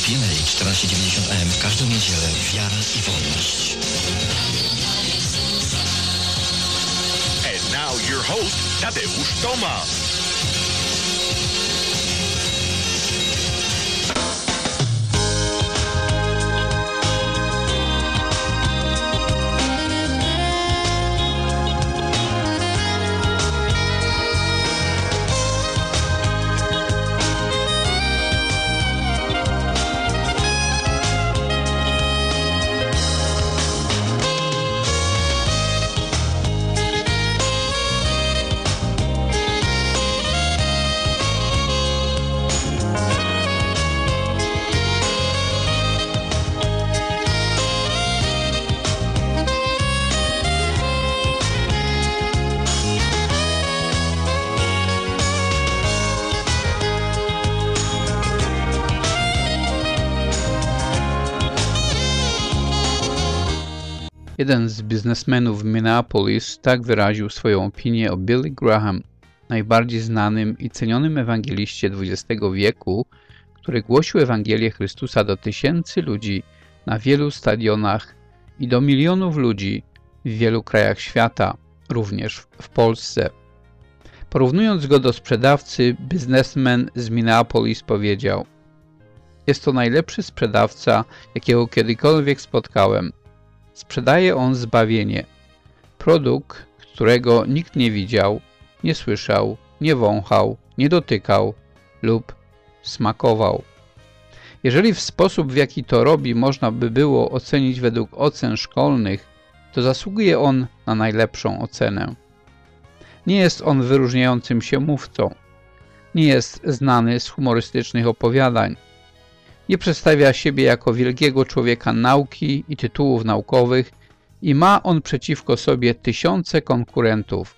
PNA 1490 AM w każdą niedzielę. Wiara i wolność. And now your host, Tadeusz Tomasz. Jeden z biznesmenów w Minneapolis tak wyraził swoją opinię o Billy Graham, najbardziej znanym i cenionym ewangeliście XX wieku, który głosił Ewangelię Chrystusa do tysięcy ludzi na wielu stadionach i do milionów ludzi w wielu krajach świata, również w Polsce. Porównując go do sprzedawcy, biznesmen z Minneapolis powiedział: „Jest to najlepszy sprzedawca, jakiego kiedykolwiek spotkałem. Sprzedaje on zbawienie. Produkt, którego nikt nie widział, nie słyszał, nie wąchał, nie dotykał lub smakował. Jeżeli w sposób, w jaki to robi, można by było ocenić według ocen szkolnych, to zasługuje on na najlepszą ocenę. Nie jest on wyróżniającym się mówcą. Nie jest znany z humorystycznych opowiadań. Nie przedstawia siebie jako wielkiego człowieka nauki i tytułów naukowych i ma on przeciwko sobie tysiące konkurentów.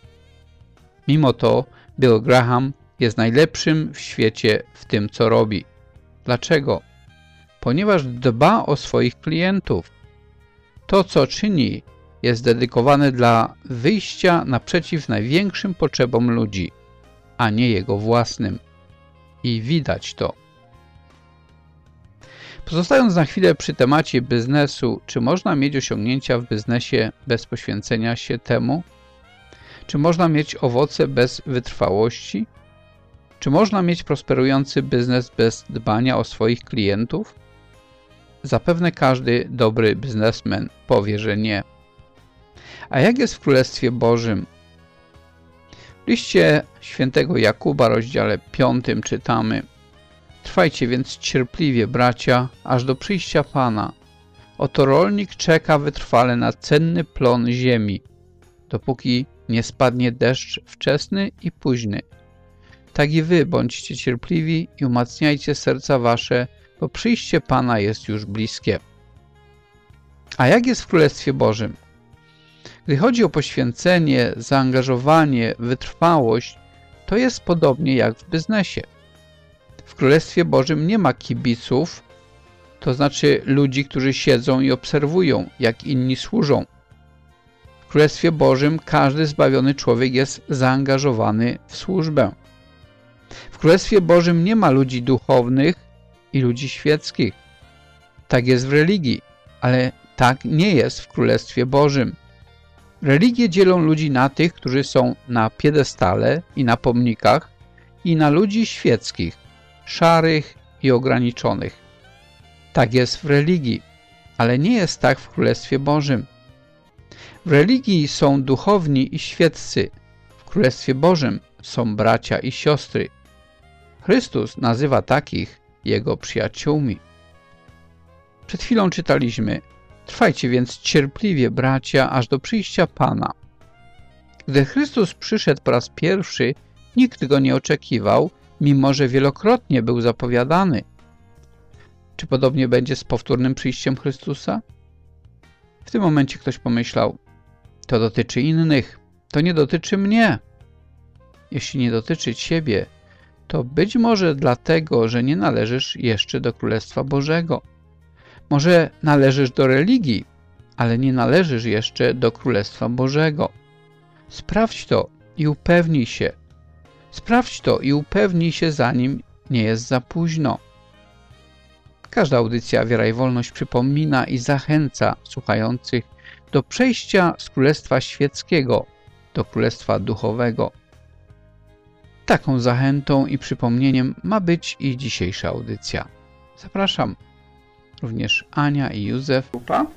Mimo to Bill Graham jest najlepszym w świecie w tym, co robi. Dlaczego? Ponieważ dba o swoich klientów. To, co czyni, jest dedykowane dla wyjścia naprzeciw największym potrzebom ludzi, a nie jego własnym. I widać to. Pozostając na chwilę przy temacie biznesu, czy można mieć osiągnięcia w biznesie bez poświęcenia się temu? Czy można mieć owoce bez wytrwałości? Czy można mieć prosperujący biznes bez dbania o swoich klientów? Zapewne każdy dobry biznesmen powie, że nie. A jak jest w Królestwie Bożym? W liście świętego Jakuba, rozdziale 5 czytamy: „Trwajcie więc cierpliwie, bracia, aż do przyjścia Pana. Oto rolnik czeka wytrwale na cenny plon ziemi, dopóki nie spadnie deszcz wczesny i późny. Tak i wy bądźcie cierpliwi i umacniajcie serca wasze, bo przyjście Pana jest już bliskie.” A jak jest w Królestwie Bożym? Gdy chodzi o poświęcenie, zaangażowanie, wytrwałość, to jest podobnie jak w biznesie. W Królestwie Bożym nie ma kibiców, to znaczy ludzi, którzy siedzą i obserwują, jak inni służą. W Królestwie Bożym każdy zbawiony człowiek jest zaangażowany w służbę. W Królestwie Bożym nie ma ludzi duchownych i ludzi świeckich. Tak jest w religii, ale tak nie jest w Królestwie Bożym. Religie dzielą ludzi na tych, którzy są na piedestale i na pomnikach, i na ludzi świeckich, szarych i ograniczonych. Tak jest w religii, ale nie jest tak w Królestwie Bożym. W religii są duchowni i świeccy, w Królestwie Bożym są bracia i siostry. Chrystus nazywa takich Jego przyjaciółmi. Przed chwilą czytaliśmy: „Trwajcie więc cierpliwie, bracia, aż do przyjścia Pana”. Gdy Chrystus przyszedł po raz pierwszy, nikt go nie oczekiwał, mimo że wielokrotnie był zapowiadany. Czy podobnie będzie z powtórnym przyjściem Chrystusa? W tym momencie ktoś pomyślał: to dotyczy innych, to nie dotyczy mnie. Jeśli nie dotyczy ciebie, to być może dlatego, że nie należysz jeszcze do Królestwa Bożego. Może należysz do religii, ale nie należysz jeszcze do Królestwa Bożego. Sprawdź to i upewnij się. Sprawdź to i upewnij się, zanim nie jest za późno. Każda audycja Wiara i Wolność przypomina i zachęca słuchających do przejścia z Królestwa Świeckiego do Królestwa Duchowego. Taką zachętą i przypomnieniem ma być i dzisiejsza audycja. Zapraszam również Ania i Józef.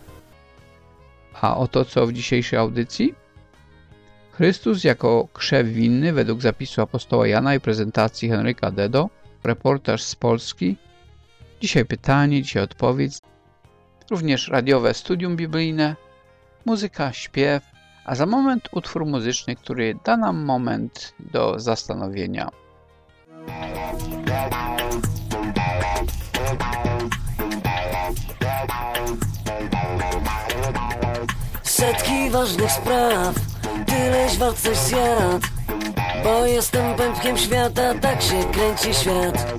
A oto co w dzisiejszej audycji? Chrystus jako krzew winny według zapisu apostoła Jana i prezentacji Henryka Dedo, reportaż z Polski. Dzisiaj pytanie, dzisiaj odpowiedź. Również radiowe studium biblijne, muzyka, śpiew, a za moment utwór muzyczny, który da nam moment do zastanowienia. Setki ważnych spraw, tyleś walców zjad, bo jestem pępkiem świata, tak się kręci świat.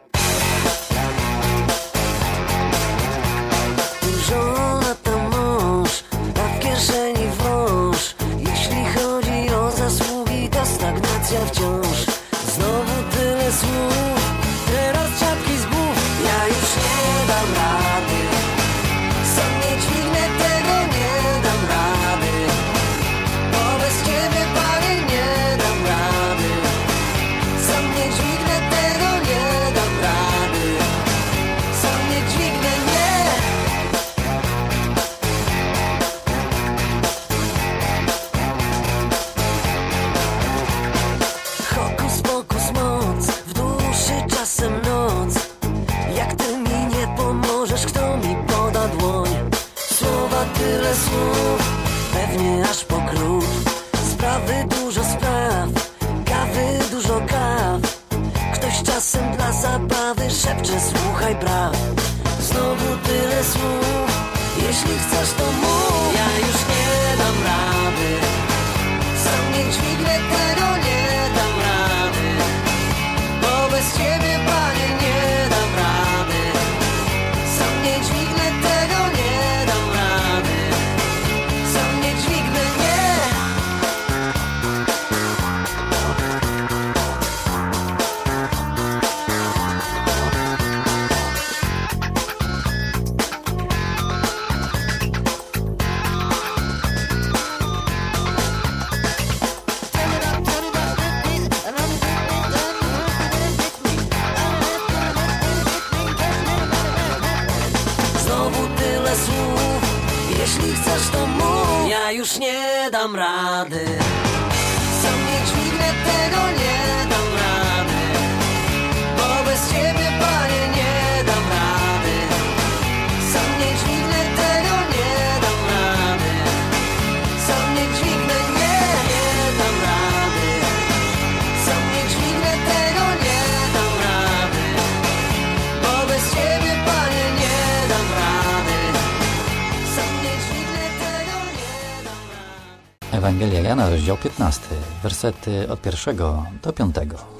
Żona tam mąż, a w kieszeni wąż. Jeśli chodzi o zasługi, to stagnacja wciąż. Znowu tyle słów, teraz czapki z głów. Ja już nie dam rady, sam nie dźwignę tego, nie dam rady. Bo bez Ciebie, Panie, nie dam rady. Sam nie dźwignę tego, nie dam rady. Sam nie dźwignę, nie. Hokus pokus moc, w duszy czasem noc. Jak Ty mi nie pomożesz, kto mi poda dłoń? Słowa tyle słów, pewnie aż po krót. Sprawy dużo spraw, kawy dużo kaw. Ktoś czasem dla zabawy szepcze, słuchaj praw. Znowu tyle słów, jeśli chcesz to mów. Ja już nie dam rady, sam nie dźwignę tego, nie dam rady. Bo bez Ciebie, Panie, nie dam rady. Sam nie dźwignę tego, nie dam rady. Sam nie dźwignę, nie. Znowu tyle słów, jeśli chcesz to mów. Ja już nie dam rady, sam nie dźwignę tego, nie dam rady. Bo bez Ciebie, Panie, nie dam rady. Sam nie dźwignę tego, nie dam rady. Sam nie dźwignę, nie dam rady. Sam nie dźwignę tego, nie dam rady. Bo bez Ciebie, Panie, nie dam rady. Sam nie dźwignę tego, nie dam rady. Ewangelia Jana, rozdział 15, wersety od 1 do 5.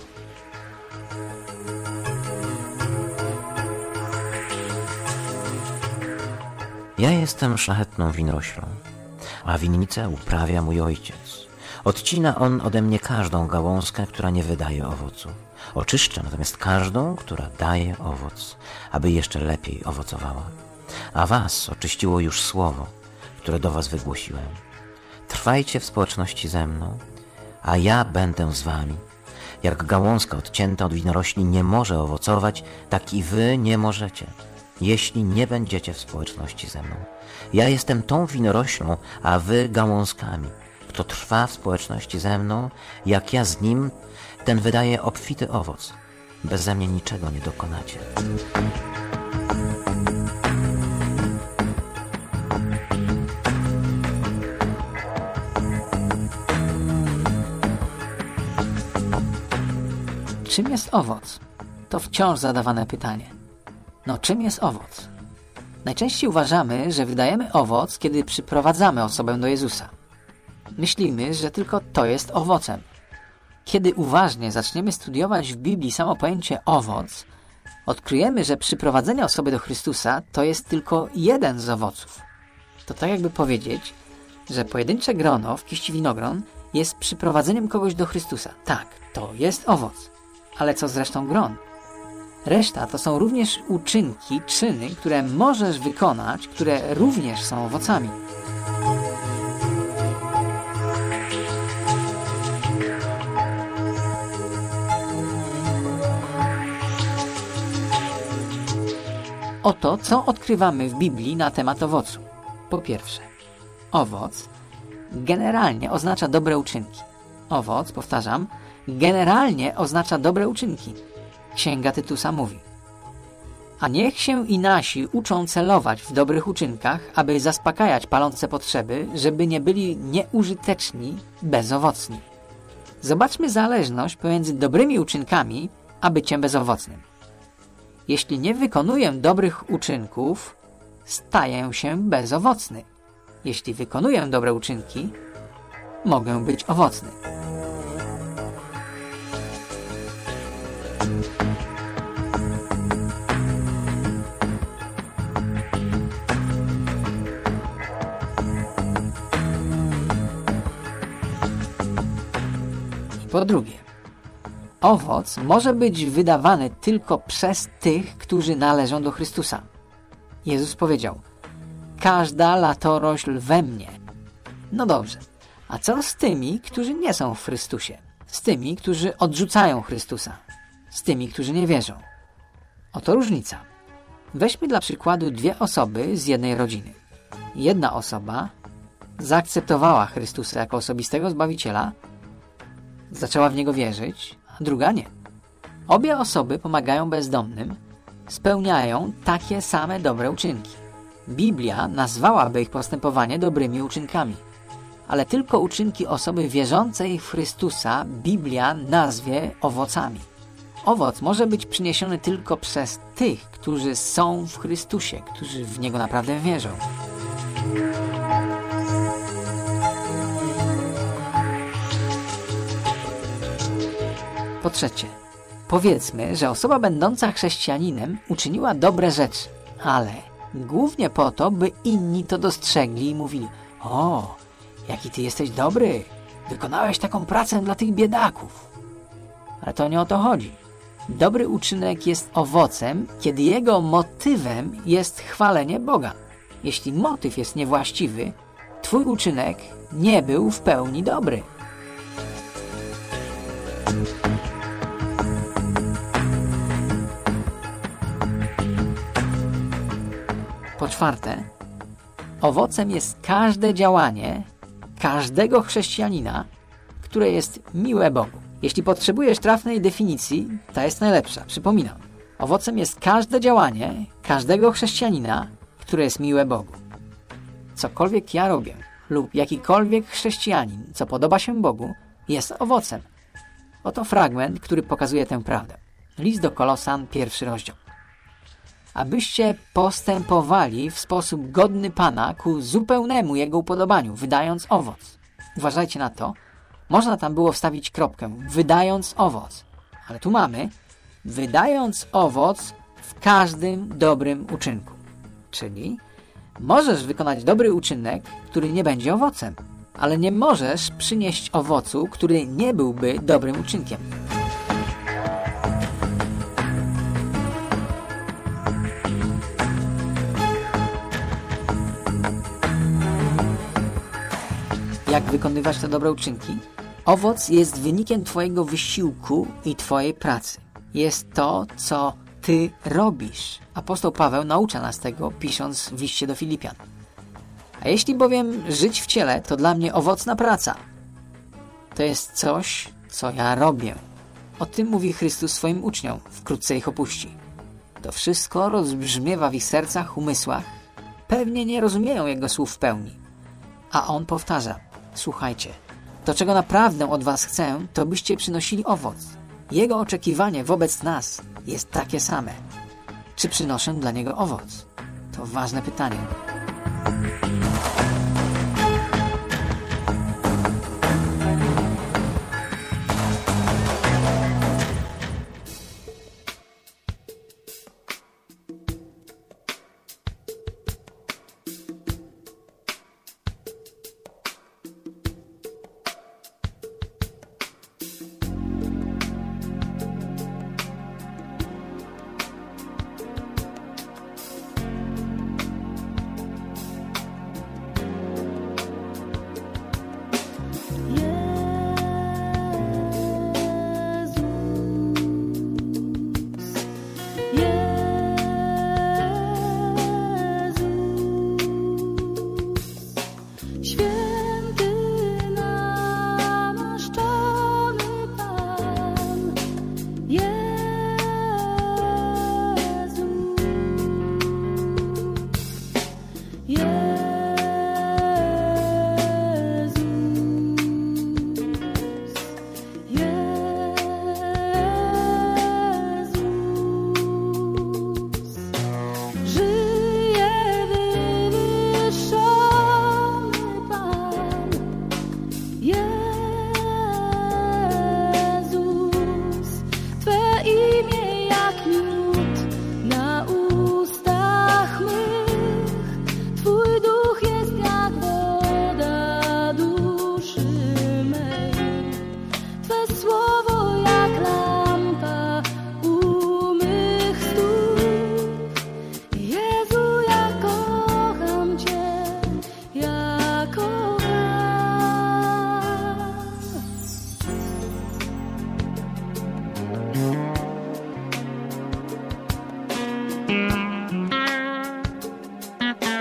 Ja jestem szlachetną winoroślą, a winnicę uprawia mój ojciec. Odcina on ode mnie każdą gałązkę, która nie wydaje owocu. Oczyszcza natomiast każdą, która daje owoc, aby jeszcze lepiej owocowała. A was oczyściło już słowo, które do was wygłosiłem. Trwajcie w społeczności ze mną, a ja będę z wami. Jak gałązka odcięta od winorośli nie może owocować, tak i wy nie możecie, jeśli nie będziecie w społeczności ze mną. Ja jestem tą winoroślą, a wy gałązkami. Kto trwa w społeczności ze mną, jak ja z nim, ten wydaje obfity owoc. Beze mnie niczego nie dokonacie. Czym jest owoc? To wciąż zadawane pytanie. No, czym jest owoc? Najczęściej uważamy, że wydajemy owoc, kiedy przyprowadzamy osobę do Jezusa. Myślimy, że tylko to jest owocem. Kiedy uważnie zaczniemy studiować w Biblii samo pojęcie owoc, odkryjemy, że przyprowadzenie osoby do Chrystusa to jest tylko jeden z owoców. To tak jakby powiedzieć, że pojedyncze grono w kiści winogron jest przyprowadzeniem kogoś do Chrystusa. Tak, to jest owoc. Ale co z resztą gron? Reszta to są również uczynki, czyny, które możesz wykonać, które również są owocami. Oto, co odkrywamy w Biblii na temat owocu. Po pierwsze, owoc generalnie oznacza dobre uczynki. Owoc, powtarzam, generalnie oznacza dobre uczynki. Księga Tytusa mówi: a niech się i nasi uczą celować w dobrych uczynkach, aby zaspokajać palące potrzeby, żeby nie byli nieużyteczni, bezowocni. Zobaczmy zależność pomiędzy dobrymi uczynkami a byciem bezowocnym. Jeśli nie wykonuję dobrych uczynków, staję się bezowocny. Jeśli wykonuję dobre uczynki, mogę być owocny. I po drugie, owoc może być wydawany tylko przez tych, którzy należą do Chrystusa. Jezus powiedział: każda latorośl we mnie. No dobrze, a co z tymi, którzy nie są w Chrystusie? Z tymi, którzy odrzucają Chrystusa? Z tymi, którzy nie wierzą? Oto różnica. Weźmy dla przykładu dwie osoby z jednej rodziny. Jedna osoba zaakceptowała Chrystusa jako osobistego Zbawiciela, zaczęła w Niego wierzyć, a druga nie. Obie osoby pomagają bezdomnym, spełniają takie same dobre uczynki. Biblia nazwałaby ich postępowanie dobrymi uczynkami, ale tylko uczynki osoby wierzącej w Chrystusa Biblia nazwie owocami. Owoc może być przyniesiony tylko przez tych, którzy są w Chrystusie, którzy w Niego naprawdę wierzą. Po trzecie, powiedzmy, że osoba będąca chrześcijaninem uczyniła dobre rzeczy, ale głównie po to, by inni to dostrzegli i mówili: o, jaki ty jesteś dobry, wykonałeś taką pracę dla tych biedaków. Ale to nie o to chodzi. Dobry uczynek jest owocem, kiedy jego motywem jest chwalenie Boga. Jeśli motyw jest niewłaściwy, twój uczynek nie był w pełni dobry. Po czwarte, owocem jest każde działanie każdego chrześcijanina, które jest miłe Bogu. Jeśli potrzebujesz trafnej definicji, ta jest najlepsza. Przypominam, owocem jest każde działanie każdego chrześcijanina, które jest miłe Bogu. Cokolwiek ja robię lub jakikolwiek chrześcijanin, co podoba się Bogu, jest owocem. Oto fragment, który pokazuje tę prawdę. List do Kolosan, 1 rozdział. Abyście postępowali w sposób godny Pana ku zupełnemu Jego upodobaniu, wydając owoc. Uważajcie na to. Można tam było wstawić kropkę, wydając owoc. Ale tu mamy, wydając owoc w każdym dobrym uczynku. Czyli możesz wykonać dobry uczynek, który nie będzie owocem, ale nie możesz przynieść owocu, który nie byłby dobrym uczynkiem. Jak wykonywać te dobre uczynki? Owoc jest wynikiem twojego wysiłku i twojej pracy. Jest to, co ty robisz. Apostoł Paweł naucza nas tego, pisząc w liście do Filipian. A jeśli bowiem żyć w ciele, to dla mnie owocna praca. To jest coś, co ja robię. O tym mówi Chrystus swoim uczniom, wkrótce ich opuści. To wszystko rozbrzmiewa w ich sercach, umysłach. Pewnie nie rozumieją Jego słów w pełni. A On powtarza: słuchajcie, to czego naprawdę od was chcę, to byście przynosili owoc. Jego oczekiwanie wobec nas jest takie same. Czy przynoszę dla Niego owoc? To ważne pytanie.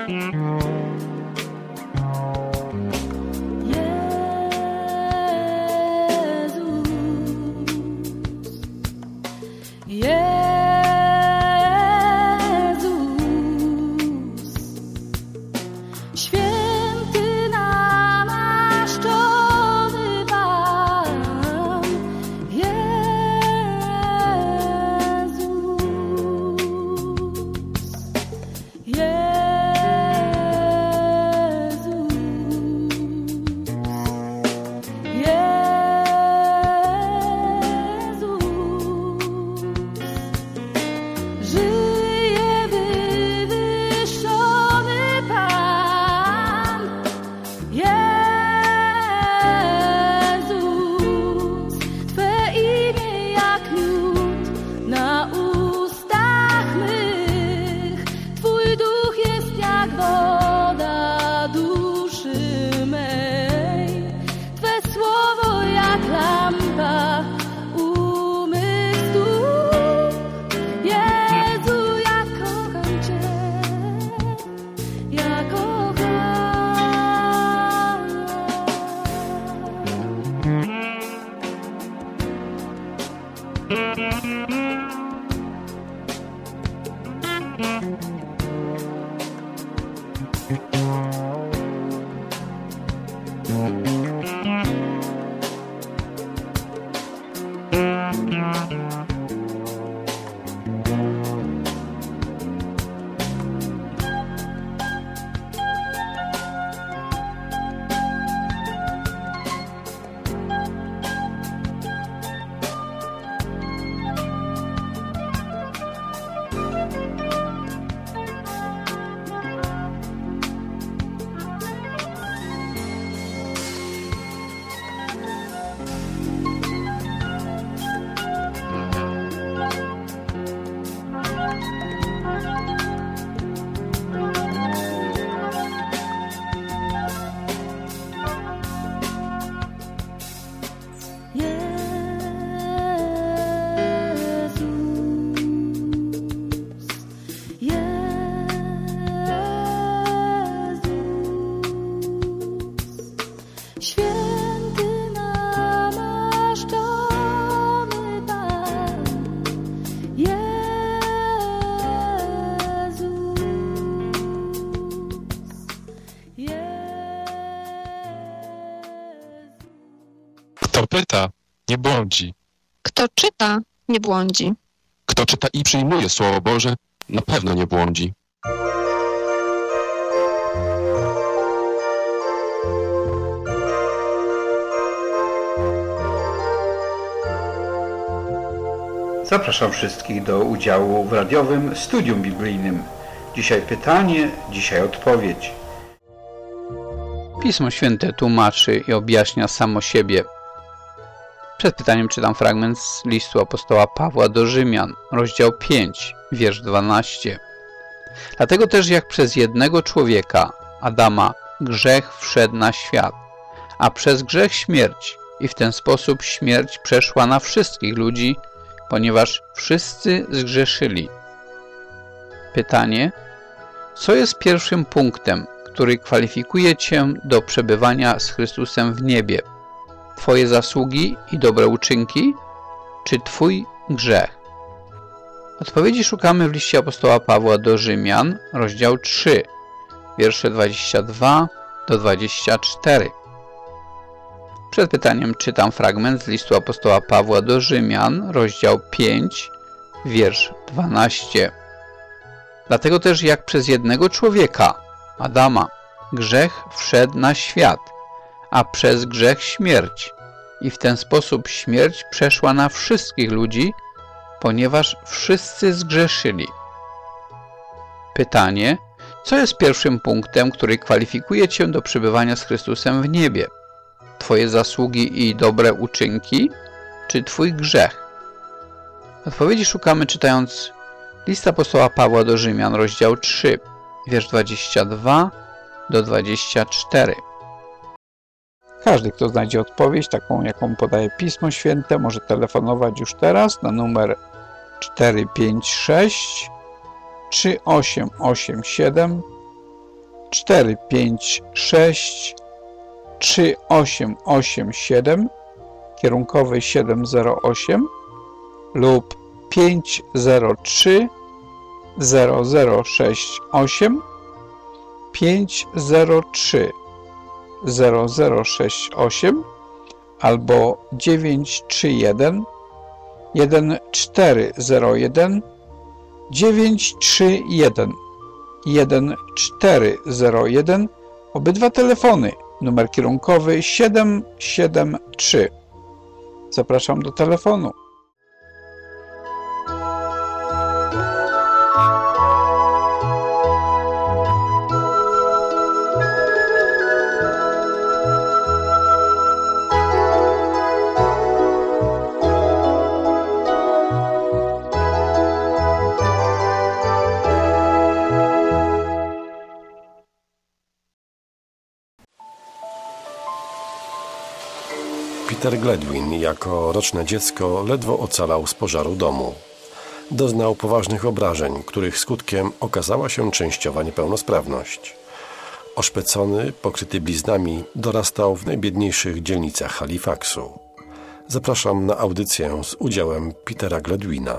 Kto pyta, nie błądzi. Kto czyta, nie błądzi. Kto czyta i przyjmuje Słowo Boże, na pewno nie błądzi. Zapraszam wszystkich do udziału w radiowym studium biblijnym. Dzisiaj pytanie, dzisiaj odpowiedź. Pismo Święte tłumaczy i objaśnia samo siebie. Przed pytaniem czytam fragment z listu apostoła Pawła do Rzymian, rozdział 5, wiersz 12. Dlatego też jak przez jednego człowieka, Adama, grzech wszedł na świat, a przez grzech śmierć, i w ten sposób śmierć przeszła na wszystkich ludzi, ponieważ wszyscy zgrzeszyli. Pytanie: co jest pierwszym punktem, który kwalifikuje Cię do przebywania z Chrystusem w niebie? Twoje zasługi i dobre uczynki, czy Twój grzech? Odpowiedzi szukamy w liście apostoła Pawła do Rzymian, rozdział 3, wiersze 22 do 24. Przed pytaniem czytam fragment z listu apostoła Pawła do Rzymian, rozdział 5, wiersz 12. Dlatego też jak przez jednego człowieka, Adama, grzech wszedł na świat, a przez grzech śmierć, i w ten sposób śmierć przeszła na wszystkich ludzi, ponieważ wszyscy zgrzeszyli. Pytanie: co jest pierwszym punktem, który kwalifikuje Cię do przebywania z Chrystusem w niebie? Twoje zasługi i dobre uczynki, czy Twój grzech? Odpowiedzi szukamy czytając list apostoła Pawła do Rzymian, rozdział 3, wiersz 22 do 24. Każdy, kto znajdzie odpowiedź, taką jaką podaje Pismo Święte, może telefonować już teraz na numer 456 3887 456 3887 kierunkowy 708 lub 503 0068 503 0068 albo 931 1401 931 1401. Obydwa telefony. Numer kierunkowy 773. Zapraszam do telefonu. Peter Gledwin jako roczne dziecko ledwo ocalał z pożaru domu. Doznał poważnych obrażeń, których skutkiem okazała się częściowa niepełnosprawność. Oszpecony, pokryty bliznami, dorastał w najbiedniejszych dzielnicach Halifaxu. Zapraszam na audycję z udziałem Petera Gledwina.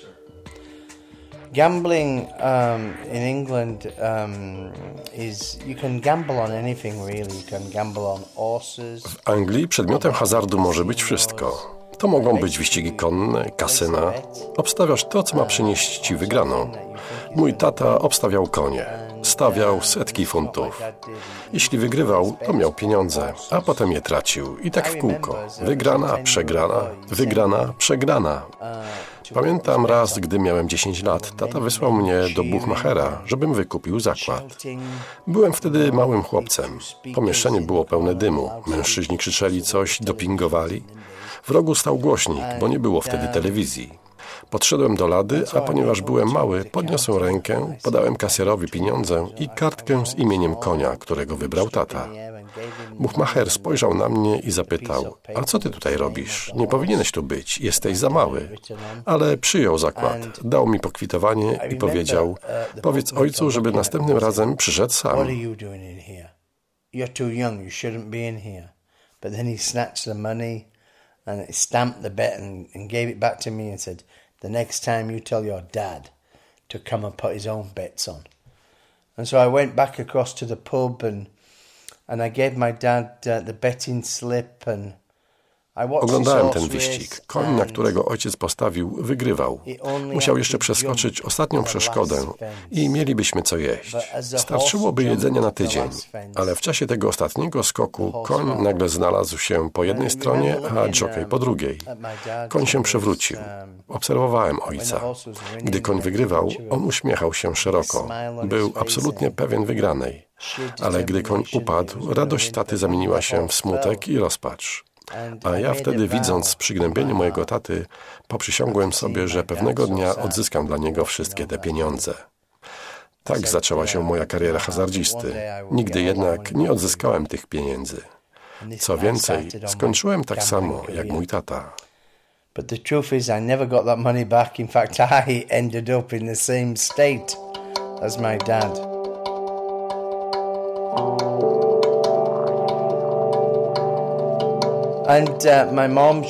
Gambling in England is you can gamble on anything really. You can gamble on horses. W Anglii przedmiotem hazardu może być wszystko. To mogą być wyścigi konne, kasyna. Obstawiasz to, co ma przynieść ci wygraną. Mój tata obstawiał konie. Stawiał setki funtów. Jeśli wygrywał, to miał pieniądze, a potem je tracił. I tak w kółko. Wygrana, przegrana, wygrana, przegrana. Pamiętam raz, gdy miałem 10 lat, tata wysłał mnie do Buchmachera, żebym wykupił zakład. Byłem wtedy małym chłopcem. Pomieszczenie było pełne dymu. Mężczyźni krzyczeli coś, dopingowali. W rogu stał głośnik, bo nie było wtedy telewizji. Podszedłem do lady, a ponieważ byłem mały, podniosłem rękę, podałem kasjerowi pieniądze i kartkę z imieniem konia, którego wybrał tata. Buchmacher spojrzał na mnie i zapytał: a co ty tutaj robisz? Nie powinieneś tu być, jesteś za mały. Ale przyjął zakład, dał mi pokwitowanie i powiedział: powiedz ojcu, żeby następnym razem przyszedł sam. And he stamped the bet and gave it back to me and said, the next time you tell your dad to come and put his own bets on. And so I went back across to the pub and I gave my dad the betting slip and Oglądałem ten wyścig. Koń, na którego ojciec postawił, wygrywał. Musiał jeszcze przeskoczyć ostatnią przeszkodę i mielibyśmy co jeść. Starczyłoby jedzenia na tydzień, ale w czasie tego ostatniego skoku koń nagle znalazł się po jednej stronie, a dżokej po drugiej. Koń się przewrócił. Obserwowałem ojca. Gdy koń wygrywał, on uśmiechał się szeroko. Był absolutnie pewien wygranej. Ale gdy koń upadł, radość taty zamieniła się w smutek i rozpacz. A ja wtedy, widząc przygnębienie mojego taty, poprzysiągłem sobie, że pewnego dnia odzyskam dla niego wszystkie te pieniądze. Tak zaczęła się moja kariera hazardzisty. Nigdy jednak nie odzyskałem tych pieniędzy. Co więcej, skończyłem tak samo jak mój tata. But the truth is, I never got that money back. In fact, I ended up in the same state as my dad. And my mom,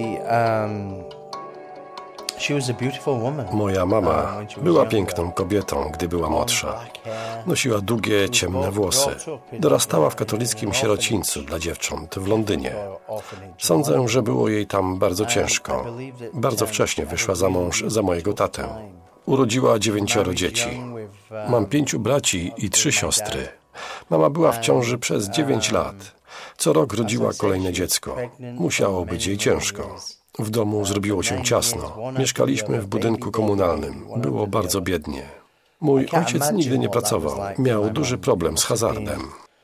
she was a beautiful woman. Moja mama była piękną kobietą, gdy była młodsza. Nosiła długie, ciemne włosy. Dorastała w katolickim sierocińcu dla dziewcząt w Londynie. Sądzę, że było jej tam bardzo ciężko. Bardzo wcześnie wyszła za mąż za mojego tatę. Urodziła 9 dzieci. Mam 5 braci i 3 siostry. Mama była w ciąży przez 9 lat. Co rok rodziła kolejne dziecko. Musiało być jej ciężko. W domu zrobiło się ciasno. Mieszkaliśmy w budynku komunalnym. Było bardzo biednie. Mój ojciec nigdy nie pracował. Miał duży problem z hazardem.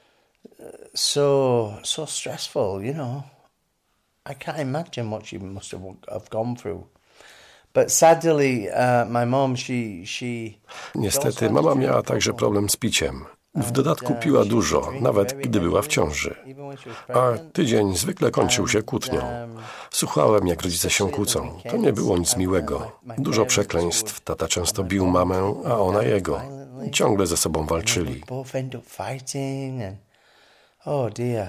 So stressful, you know. I can't imagine what she must have gone through. But sadly, my mom, she Niestety, mama miała także problem z piciem. W dodatku piła dużo, nawet gdy była w ciąży. A tydzień zwykle kończył się kłótnią. Słuchałem, jak rodzice się kłócą. To nie było nic miłego. Dużo przekleństw. Tata często bił mamę, a ona jego. Ciągle ze sobą walczyli. Both end up fighting and oh dear.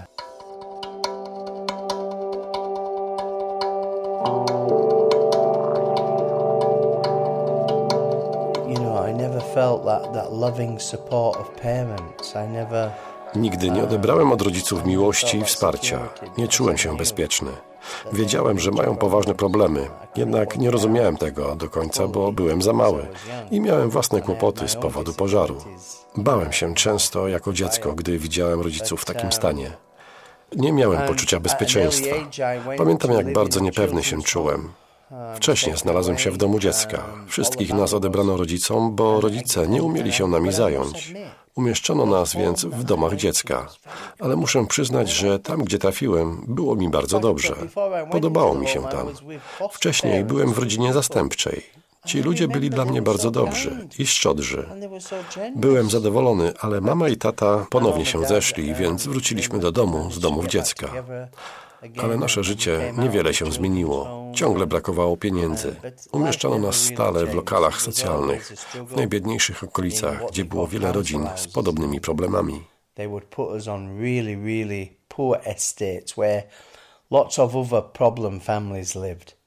I never felt that loving support of parents. Nigdy nie odebrałem od rodziców miłości i wsparcia. Nie czułem się bezpieczny. Wiedziałem, że mają poważne problemy, jednak nie rozumiałem tego do końca, bo byłem za mały i miałem własne kłopoty z powodu pożaru. Bałem się często jako dziecko, gdy widziałem rodziców w takim stanie. Nie miałem poczucia bezpieczeństwa. Pamiętam, jak bardzo niepewny się czułem. Wcześniej znalazłem się w domu dziecka. Wszystkich nas odebrano rodzicom, bo rodzice nie umieli się nami zająć. Umieszczono nas więc w domach dziecka. Ale muszę przyznać, że tam, gdzie trafiłem, było mi bardzo dobrze. Podobało mi się tam. Wcześniej byłem w rodzinie zastępczej. Ci ludzie byli dla mnie bardzo dobrzy i szczodrzy. Byłem zadowolony, ale mama i tata ponownie się zeszli, więc wróciliśmy do domu z domów dziecka. Ale nasze życie niewiele się zmieniło. Ciągle brakowało pieniędzy. Umieszczono nas stale w lokalach socjalnych, w najbiedniejszych okolicach, gdzie było wiele rodzin z podobnymi problemami. They would put us on really poor estates where lots of other problem families lived.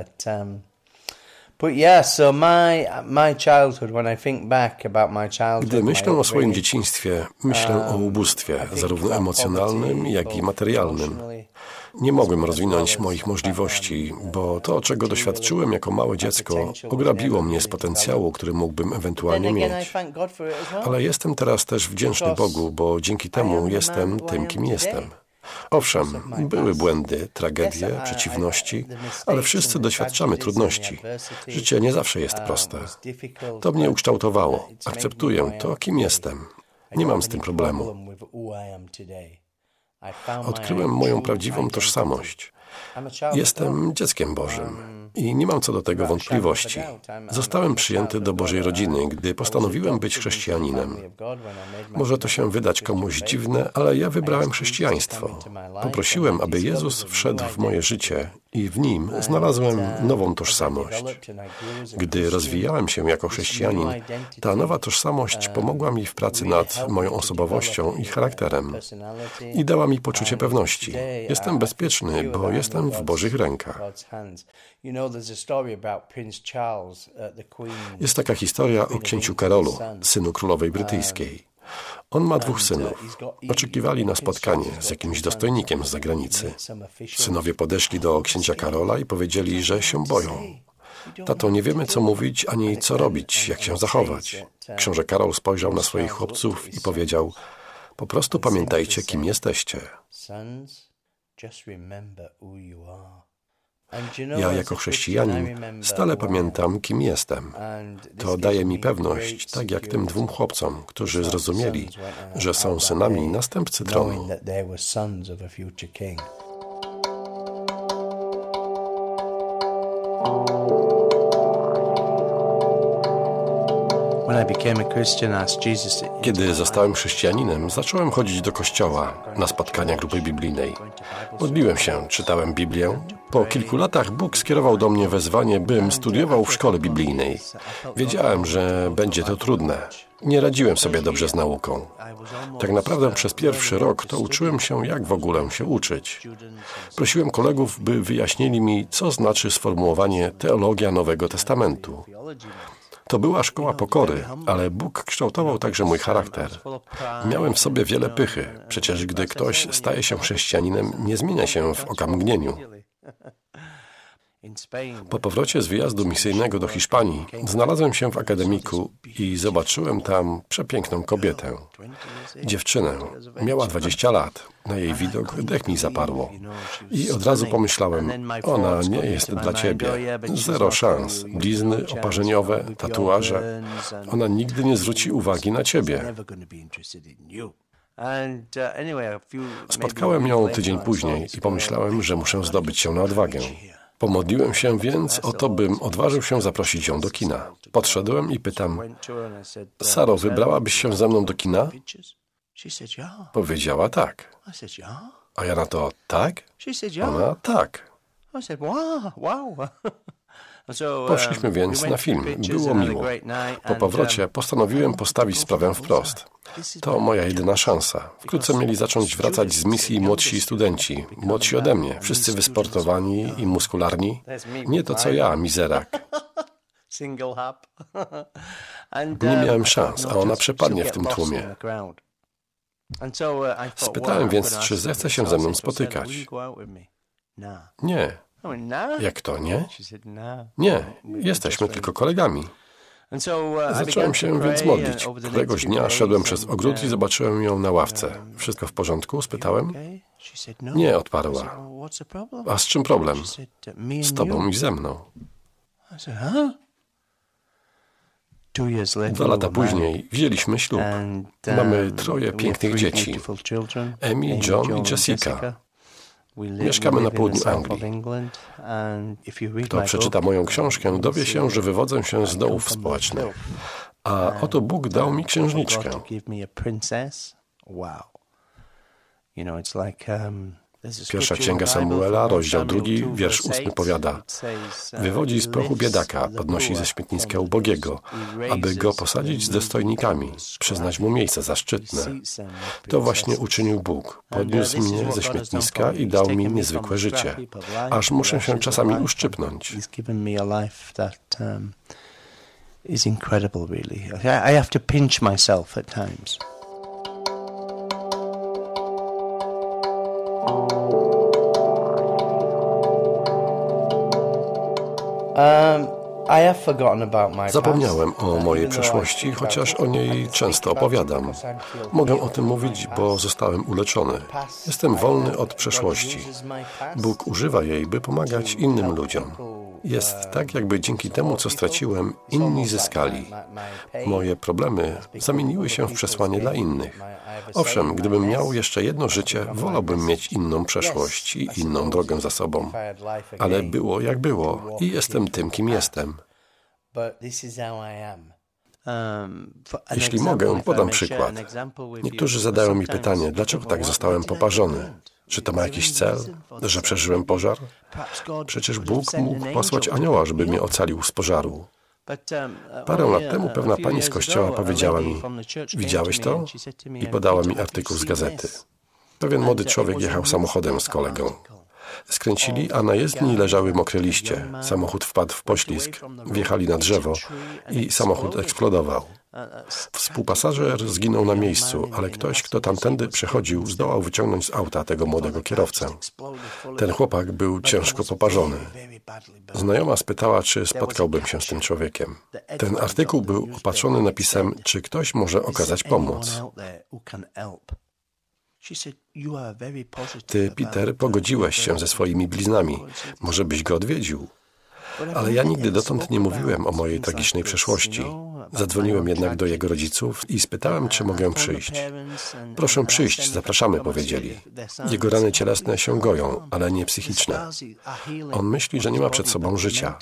But yeah, so my childhood, when I think back about my childhood. Gdy myślę o swoim dzieciństwie, myślę o ubóstwie, zarówno emocjonalnym, jak i materialnym. Nie mogłem rozwinąć moich możliwości, bo to, czego doświadczyłem jako małe dziecko, ograbiło mnie z potencjału, który mógłbym ewentualnie mieć. Ale jestem teraz też wdzięczny Bogu, bo dzięki temu jestem tym, kim jestem. Owszem, były błędy, tragedie, przeciwności, ale wszyscy doświadczamy trudności. Życie nie zawsze jest proste. To mnie ukształtowało. Akceptuję to, kim jestem. Nie mam z tym problemu. Odkryłem moją prawdziwą tożsamość. Jestem dzieckiem Bożym i nie mam co do tego wątpliwości. Zostałem przyjęty do Bożej rodziny, gdy postanowiłem być chrześcijaninem. Może to się wydać komuś dziwne, ale ja wybrałem chrześcijaństwo. Poprosiłem, aby Jezus wszedł w moje życie i w Nim znalazłem nową tożsamość. Gdy rozwijałem się jako chrześcijanin, ta nowa tożsamość pomogła mi w pracy nad moją osobowością i charakterem i dała mi poczucie pewności. Jestem bezpieczny, bo jestem w Bożych rękach. Jest taka historia o księciu Karolu, synu królowej brytyjskiej. On ma 2 synów. Oczekiwali na spotkanie z jakimś dostojnikiem z zagranicy. Synowie podeszli do księcia Karola i powiedzieli, że się boją. Tato, nie wiemy, co mówić, ani co robić, jak się zachować. Książę Karol spojrzał na swoich chłopców i powiedział: po prostu pamiętajcie, kim jesteście. Ja jako chrześcijanin stale pamiętam, kim jestem. To daje mi pewność, tak jak tym 2 chłopcom, którzy zrozumieli, że są synami następcy tronu. Kiedy zostałem chrześcijaninem, zacząłem chodzić do kościoła, na spotkania grupy biblijnej. Modliłem się, czytałem Biblię. Po kilku latach Bóg skierował do mnie wezwanie, bym studiował w szkole biblijnej. Wiedziałem, że będzie to trudne. Nie radziłem sobie dobrze z nauką. Tak naprawdę przez pierwszy rok to uczyłem się, jak w ogóle się uczyć. Prosiłem kolegów, by wyjaśnili mi, co znaczy sformułowanie teologia Nowego Testamentu. To była szkoła pokory, ale Bóg kształtował także mój charakter. Miałem w sobie wiele pychy. Przecież gdy ktoś staje się chrześcijaninem, nie zmienia się w okamgnieniu. Po powrocie z wyjazdu misyjnego do Hiszpanii znalazłem się w akademiku i zobaczyłem tam przepiękną kobietę. Dziewczynę. Miała 20 lat. Na jej widok dech mi zaparło. I od razu pomyślałem, ona nie jest dla ciebie. 0 szans. Blizny oparzeniowe, tatuaże. Ona nigdy nie zwróci uwagi na ciebie. Spotkałem ją tydzień później i pomyślałem, że muszę zdobyć się na odwagę. Pomodliłem się więc o to, bym odważył się zaprosić ją do kina. Podszedłem i pytam: Saro, wybrałabyś się ze mną do kina? Powiedziała tak. A ja na to: tak? Ona: tak. Poszliśmy więc na film. Było miło. Po powrocie postanowiłem postawić sprawę wprost. To moja jedyna szansa. Wkrótce mieli zacząć wracać z misji młodsi studenci. Młodsi ode mnie. Wszyscy wysportowani i muskularni. Nie to co ja, mizerak. Nie miałem szans, a ona przepadnie w tym tłumie. Spytałem więc, czy zechce się ze mną spotykać. Nie. Jak to, nie? Nie, jesteśmy tylko kolegami. Zacząłem się więc modlić. Któregoś dnia szedłem przez ogród i zobaczyłem ją na ławce. Wszystko w porządku? Spytałem. Nie, odparła. A z czym problem? Z tobą i ze mną. 2 lata później wzięliśmy ślub. Mamy 3 pięknych dzieci. Amy, John i Jessica. Mieszkamy na południu Anglii. Kto przeczyta moją książkę, dowie się, że wywodzę się z dołów społecznych. A oto Bóg dał mi księżniczkę. Pierwsza księga Samuela, rozdział 2, wiersz 8 powiada: wywodzi z prochu biedaka, podnosi ze śmietniska ubogiego, aby go posadzić z dostojnikami, przyznać mu miejsce zaszczytne. To właśnie uczynił Bóg. Podniósł mnie ze śmietniska i dał mi niezwykłe życie. Aż muszę się czasami uszczypnąć. Is incredible, really. I have to pinch myself at times. Zapomniałem o mojej przeszłości, chociaż o niej często opowiadam. Mogę o tym mówić, bo zostałem uleczony. Jestem wolny od przeszłości. Bóg używa jej, by pomagać innym ludziom. Jest tak, jakby dzięki temu, co straciłem, inni zyskali. Moje problemy zamieniły się w przesłanie dla innych. Owszem, gdybym miał jeszcze jedno życie, wolałbym mieć inną przeszłość i inną drogę za sobą. Ale było jak było i jestem tym, kim jestem. Jeśli mogę, podam przykład. Niektórzy zadają mi pytanie, dlaczego tak zostałem poparzony? Czy to ma jakiś cel, że przeżyłem pożar? Przecież Bóg mógł posłać anioła, żeby mnie ocalił z pożaru. Parę lat temu pewna pani z kościoła powiedziała mi: widziałeś to? I podała mi artykuł z gazety. Pewien młody człowiek jechał samochodem z kolegą. Skręcili, a na jezdni leżały mokre liście. Samochód wpadł w poślizg, wjechali na drzewo i samochód eksplodował. Współpasażer zginął na miejscu, ale ktoś, kto tamtędy przechodził, zdołał wyciągnąć z auta tego młodego kierowcę. Ten chłopak był ciężko poparzony. Znajoma spytała, czy spotkałbym się z tym człowiekiem. Ten artykuł był opatrzony napisem, czy ktoś może okazać pomoc. Ty, Peter, pogodziłeś się ze swoimi bliznami. Może byś go odwiedził. Ale ja nigdy dotąd nie mówiłem o mojej tragicznej przeszłości. Zadzwoniłem jednak do jego rodziców i spytałem, czy mogę przyjść. Proszę przyjść, zapraszamy, powiedzieli. Jego rany cielesne się goją, ale nie psychiczne. On myśli, że nie ma przed sobą życia.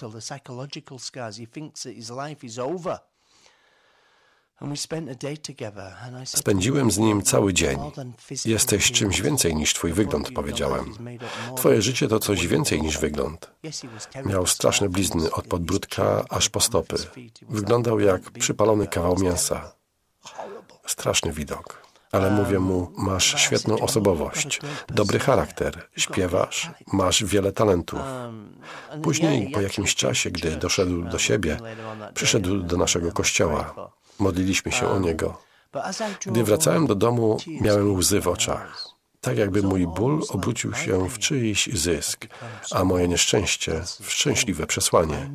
Spędziłem z nim cały dzień. Jesteś czymś więcej niż twój wygląd, powiedziałem. Twoje życie to coś więcej niż wygląd. Miał straszne blizny od podbródka aż po stopy. Wyglądał jak przypalony kawał mięsa. Straszny widok. Ale mówię mu, masz świetną osobowość, dobry charakter, śpiewasz, masz wiele talentów. Później, po jakimś czasie, gdy doszedł do siebie, przyszedł do naszego kościoła. Modliliśmy się o niego. Gdy wracałem do domu, miałem łzy w oczach. Tak jakby mój ból obrócił się w czyjś zysk, a moje nieszczęście w szczęśliwe przesłanie.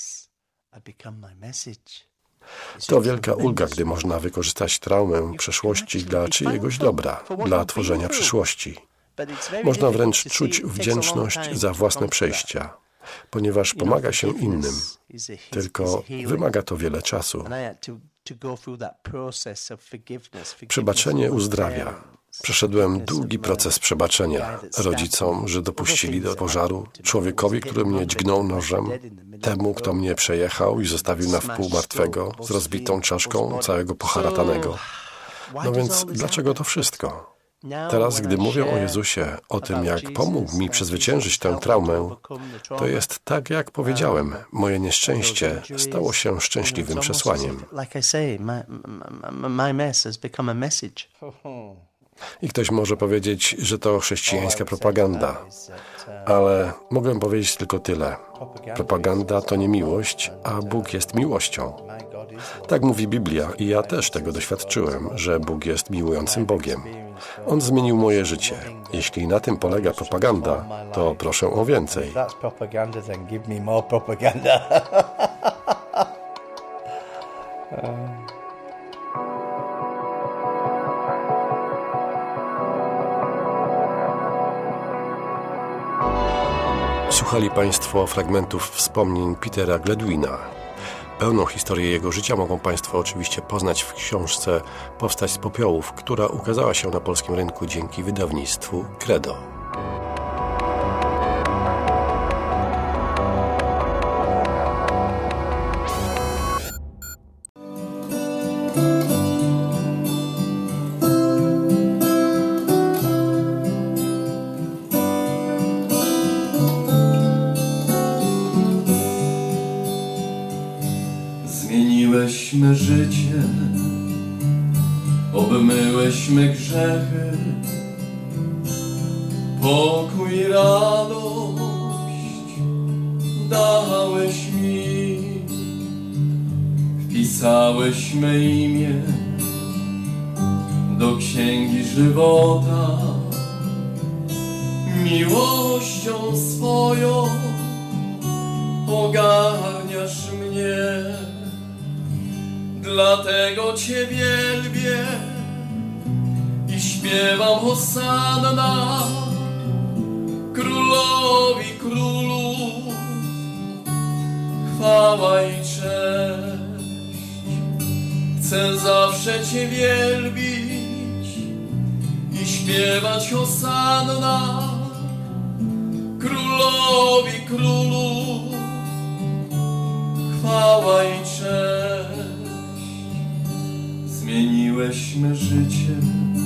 To wielka ulga, gdy można wykorzystać traumę przeszłości dla czyjegoś dobra, dla tworzenia przyszłości. Można wręcz czuć wdzięczność za własne przejścia, ponieważ pomaga się innym. Tylko wymaga to wiele czasu. Przebaczenie uzdrawia. Przeszedłem długi proces przebaczenia. Rodzicom, że dopuścili do pożaru, człowiekowi, który mnie dźgnął nożem, temu, kto mnie przejechał i zostawił na wpół martwego, z rozbitą czaszką, całego poharatanego. No więc dlaczego to wszystko? Teraz, gdy mówię o Jezusie, o tym, jak pomógł mi przezwyciężyć tę traumę, to jest tak, jak powiedziałem. Moje nieszczęście stało się szczęśliwym przesłaniem. I ktoś może powiedzieć, że to chrześcijańska propaganda, ale mogłem powiedzieć tylko tyle. Propaganda to nie miłość, a Bóg jest miłością. Tak mówi Biblia i ja też tego doświadczyłem, że Bóg jest miłującym Bogiem. On zmienił moje życie. Jeśli na tym polega propaganda, to proszę o więcej. Słuchali Państwo fragmentów wspomnień Petera Gladwina. Pełną historię jego życia mogą Państwo oczywiście poznać w książce Powstać z popiołów, która ukazała się na polskim rynku dzięki wydawnictwu Credo. Zmieniłeś życie, obmyłeś grzechy, pokój i radość dałeś mi, wpisałeś me imię do księgi żywota, miłością swoją ogarniasz mnie. Dlatego Cię wielbię i śpiewam hosanna Królowi królów. Chwała i cześć. Chcę zawsze Cię wielbić i śpiewać hosanna Królowi królów. Chwała i cześć. Zmieniłeś me życie,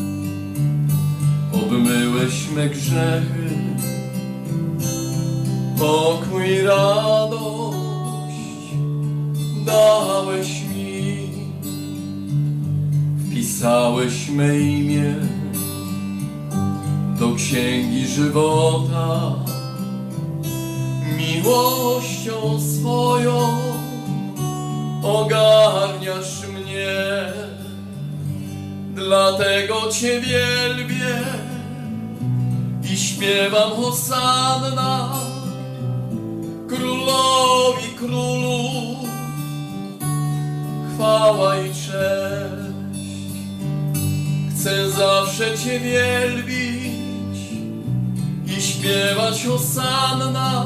obmyłeś me grzechy, pokój i radość dałeś mi, wpisałeś me imię do księgi żywota, miłością swoją ogarniasz mnie. Dlatego Cię wielbię i śpiewam hosanna Królowi królów. Chwała i cześć. Chcę zawsze Cię wielbić i śpiewać hosanna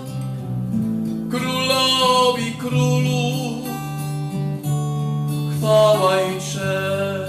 Królowi królów. Chwała i cześć.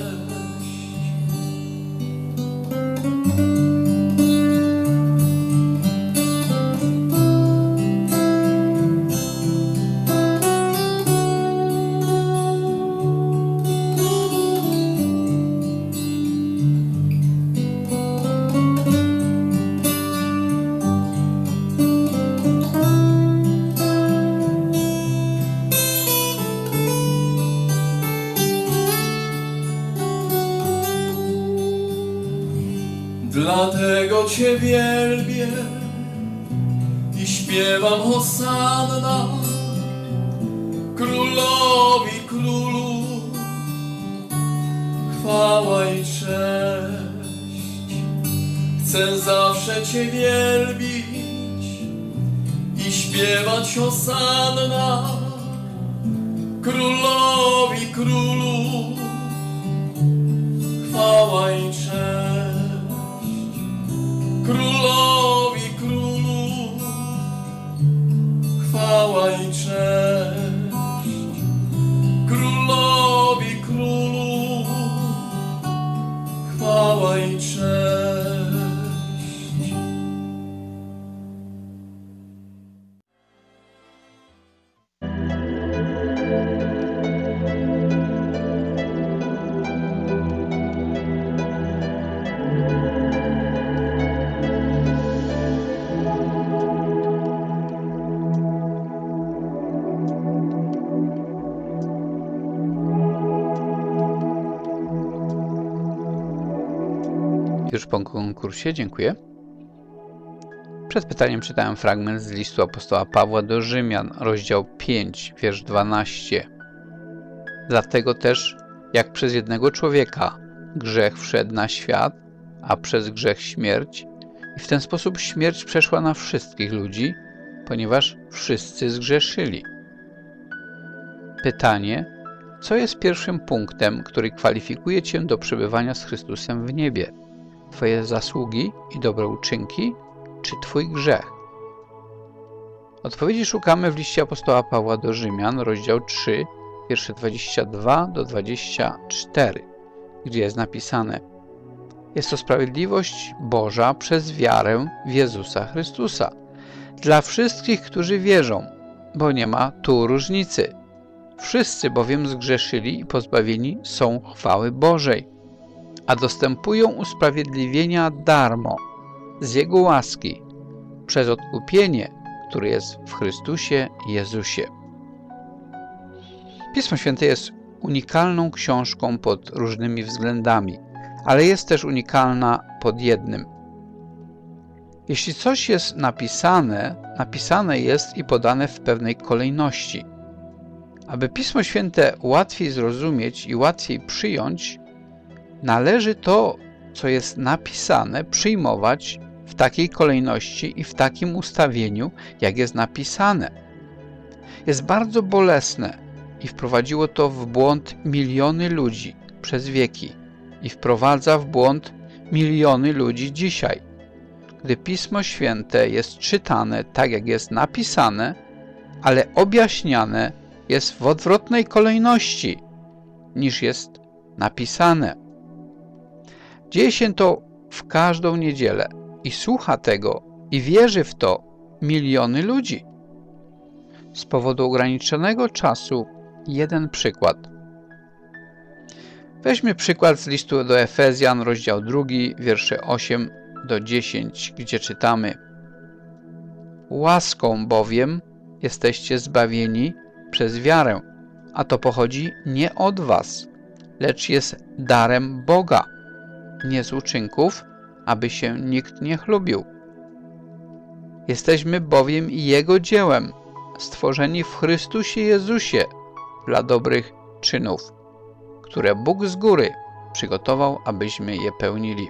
Dlatego Cię wielbię i śpiewam hosanna Królowi królów. Chwała i cześć. Chcę zawsze Cię wielbić i śpiewać hosanna Królowi królów. Chwała i cześć. Królowi królów. Chwała i cześć. Królowi królów. Chwała i cześć. Już po konkursie, dziękuję. Przed pytaniem czytałem fragment z listu apostoła Pawła do Rzymian, rozdział 5, wiersz 12. Dlatego też, jak przez jednego człowieka grzech wszedł na świat, a przez grzech śmierć, i w ten sposób śmierć przeszła na wszystkich ludzi, ponieważ wszyscy zgrzeszyli. Pytanie, co jest pierwszym punktem, który kwalifikuje Cię do przebywania z Chrystusem w niebie? Twoje zasługi i dobre uczynki, czy Twój grzech? Odpowiedzi szukamy w liście apostoła Pawła do Rzymian, rozdział 3, wiersze 22 do 24, gdzie jest napisane: jest to sprawiedliwość Boża przez wiarę w Jezusa Chrystusa dla wszystkich, którzy wierzą, bo nie ma tu różnicy. Wszyscy bowiem zgrzeszyli i pozbawieni są chwały Bożej, a dostępują usprawiedliwienia darmo z Jego łaski przez odkupienie, które jest w Chrystusie Jezusie. Pismo Święte jest unikalną książką pod różnymi względami, ale jest też unikalna pod jednym. Jeśli coś jest napisane jest i podane w pewnej kolejności. Aby Pismo Święte łatwiej zrozumieć i łatwiej przyjąć, należy to, co jest napisane, przyjmować w takiej kolejności i w takim ustawieniu, jak jest napisane. Jest bardzo bolesne i wprowadziło to w błąd miliony ludzi przez wieki i wprowadza w błąd miliony ludzi dzisiaj. Gdy Pismo Święte jest czytane tak, jak jest napisane, ale objaśniane jest w odwrotnej kolejności, niż jest napisane. Dzieje się to w każdą niedzielę i słucha tego i wierzy w to miliony ludzi. Z powodu ograniczonego czasu jeden przykład. Weźmy przykład z listu do Efezjan, rozdział 2, wiersze 8 do 10, gdzie czytamy: łaską bowiem jesteście zbawieni przez wiarę, a to pochodzi nie od was, lecz jest darem Boga, nie z uczynków, aby się nikt nie chlubił. Jesteśmy bowiem Jego dziełem, stworzeni w Chrystusie Jezusie dla dobrych czynów, które Bóg z góry przygotował, abyśmy je pełnili.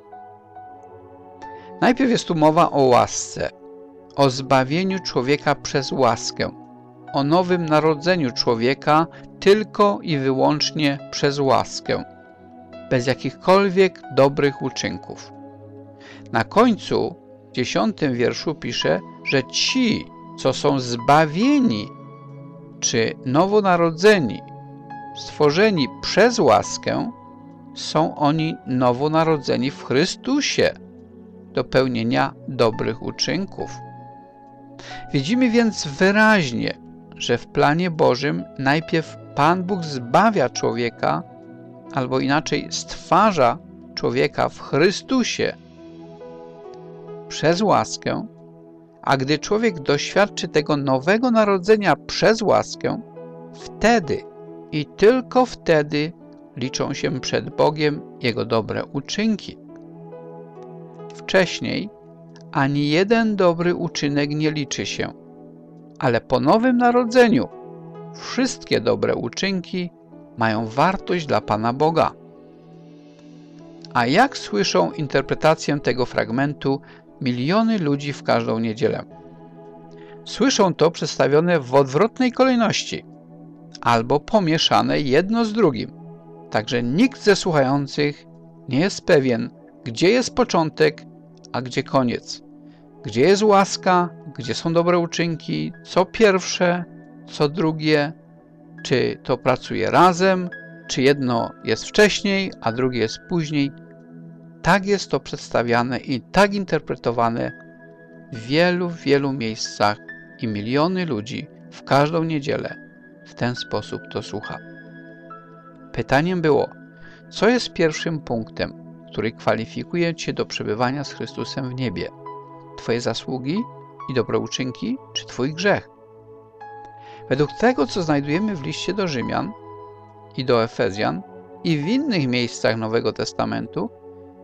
Najpierw jest tu mowa o łasce, o zbawieniu człowieka przez łaskę, o nowym narodzeniu człowieka tylko i wyłącznie przez łaskę, bez jakichkolwiek dobrych uczynków. Na końcu w 10 wierszu pisze, że ci, co są zbawieni czy nowonarodzeni, stworzeni przez łaskę, są oni nowonarodzeni w Chrystusie do pełnienia dobrych uczynków. Widzimy więc wyraźnie, że w planie Bożym najpierw Pan Bóg zbawia człowieka, albo inaczej stwarza człowieka w Chrystusie przez łaskę, a gdy człowiek doświadczy tego nowego narodzenia przez łaskę, wtedy i tylko wtedy liczą się przed Bogiem Jego dobre uczynki. Wcześniej ani jeden dobry uczynek nie liczy się, ale po nowym narodzeniu wszystkie dobre uczynki mają wartość dla Pana Boga. A jak słyszą interpretację tego fragmentu miliony ludzi w każdą niedzielę? Słyszą to przedstawione w odwrotnej kolejności albo pomieszane jedno z drugim. Także nikt ze słuchających nie jest pewien, gdzie jest początek, a gdzie koniec. Gdzie jest łaska, gdzie są dobre uczynki, co pierwsze, co drugie, czy to pracuje razem, czy jedno jest wcześniej, a drugie jest później. Tak jest to przedstawiane i tak interpretowane w wielu miejscach i miliony ludzi w każdą niedzielę w ten sposób to słucha. Pytaniem było, co jest pierwszym punktem, który kwalifikuje Cię do przebywania z Chrystusem w niebie? Twoje zasługi i dobre uczynki, czy Twój grzech? Według tego, co znajdujemy w liście do Rzymian i do Efezjan i w innych miejscach Nowego Testamentu,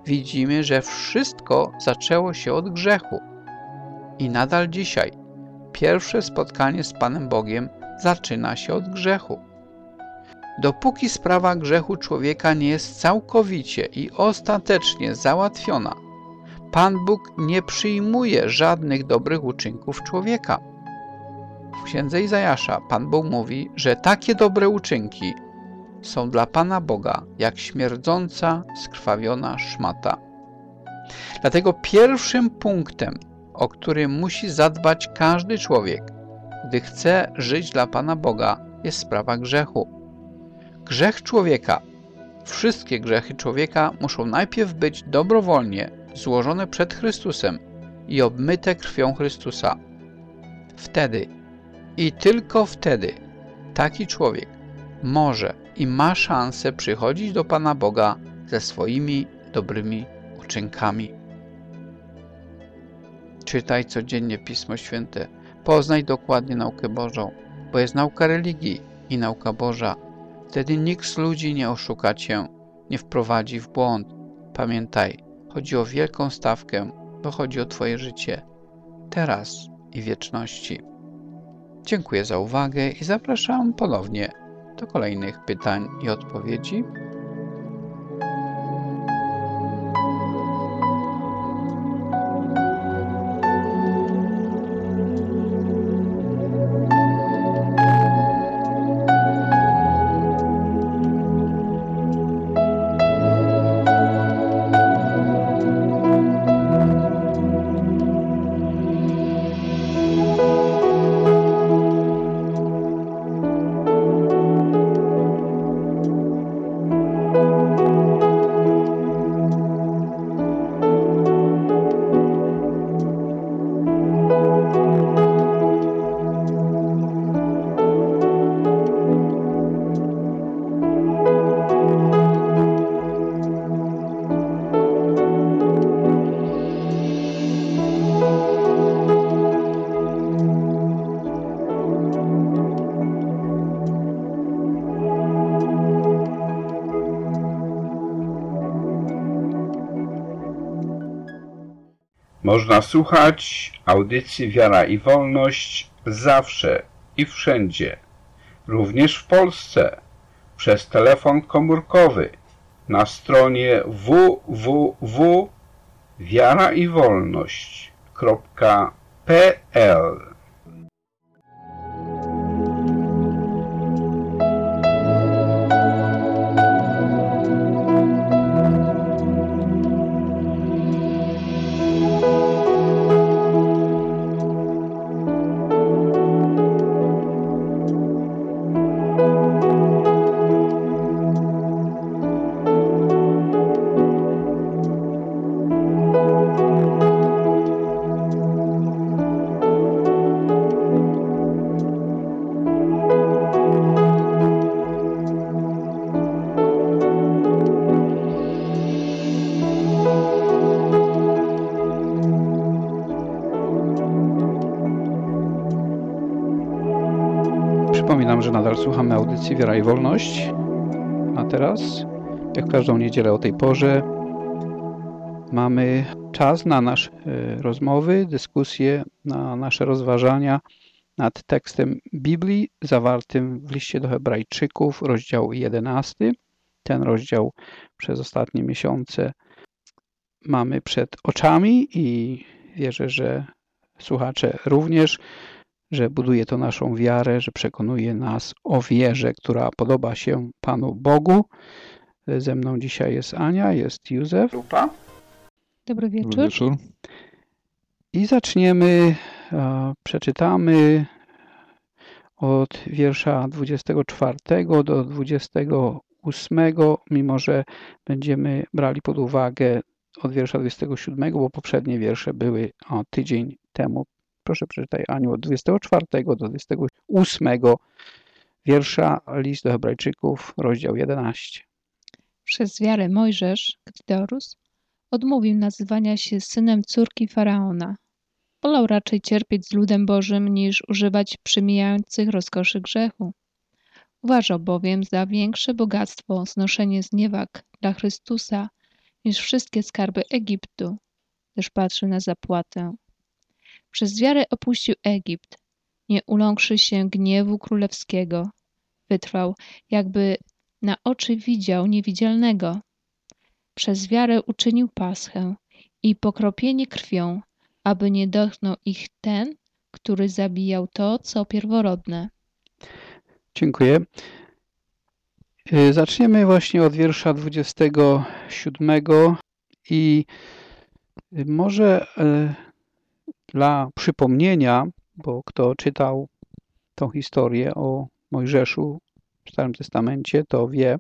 widzimy, że wszystko zaczęło się od grzechu. I nadal dzisiaj pierwsze spotkanie z Panem Bogiem zaczyna się od grzechu. Dopóki sprawa grzechu człowieka nie jest całkowicie i ostatecznie załatwiona, Pan Bóg nie przyjmuje żadnych dobrych uczynków człowieka. W Księdze Izajasza Pan Bóg mówi, że takie dobre uczynki są dla Pana Boga jak śmierdząca, skrwawiona szmata. Dlatego pierwszym punktem, o który musi zadbać każdy człowiek, gdy chce żyć dla Pana Boga, jest sprawa grzechu. Grzech człowieka, wszystkie grzechy człowieka muszą najpierw być dobrowolnie złożone przed Chrystusem i obmyte krwią Chrystusa. Wtedy i tylko wtedy taki człowiek może i ma szansę przychodzić do Pana Boga ze swoimi dobrymi uczynkami. Czytaj codziennie Pismo Święte. Poznaj dokładnie naukę Bożą, bo jest nauka religii i nauka Boża. Wtedy nikt z ludzi nie oszuka cię, nie wprowadzi w błąd. Pamiętaj, chodzi o wielką stawkę, bo chodzi o twoje życie, teraz i w wieczności. Dziękuję za uwagę i zapraszam ponownie do kolejnych pytań i odpowiedzi. Można słuchać audycji Wiara i Wolność zawsze i wszędzie, również w Polsce, przez telefon komórkowy na stronie www.wiaraiwolność.pl. Przypominam, że nadal słuchamy audycji Wiara i Wolność, a teraz, jak w każdą niedzielę o tej porze, mamy czas na nasze rozmowy, dyskusje, na nasze rozważania nad tekstem Biblii zawartym w liście do Hebrajczyków, rozdział 11. Ten rozdział przez ostatnie miesiące mamy przed oczami i wierzę, że słuchacze również, że buduje to naszą wiarę, że przekonuje nas o wierze, która podoba się Panu Bogu. Ze mną dzisiaj jest Ania, jest Józef. Dobry wieczór. Dobry wieczór. I zaczniemy, przeczytamy od wiersza 24 do 28, mimo że będziemy brali pod uwagę od wiersza 27, bo poprzednie wiersze były tydzień temu. Proszę przeczytaj, Aniu, od 24 do 28 wiersza, list do Hebrajczyków, rozdział 11. Przez wiarę Mojżesz, gdy dorósł, odmówił nazywania się synem córki Faraona. Wolał raczej cierpieć z ludem Bożym, niż używać przemijających rozkoszy grzechu. Uważał bowiem za większe bogactwo znoszenie zniewag dla Chrystusa, niż wszystkie skarby Egiptu, gdyż patrzył na zapłatę. Przez wiarę opuścił Egipt, nie uląkszy się gniewu królewskiego. Wytrwał, jakby na oczy widział niewidzialnego. Przez wiarę uczynił paschę i pokropienie krwią, aby nie dotknął ich ten, który zabijał to, co pierworodne. Dziękuję. Zaczniemy właśnie od wiersza 27 i może dla przypomnienia, bo kto czytał tą historię o Mojżeszu w Starym Testamencie, to wie,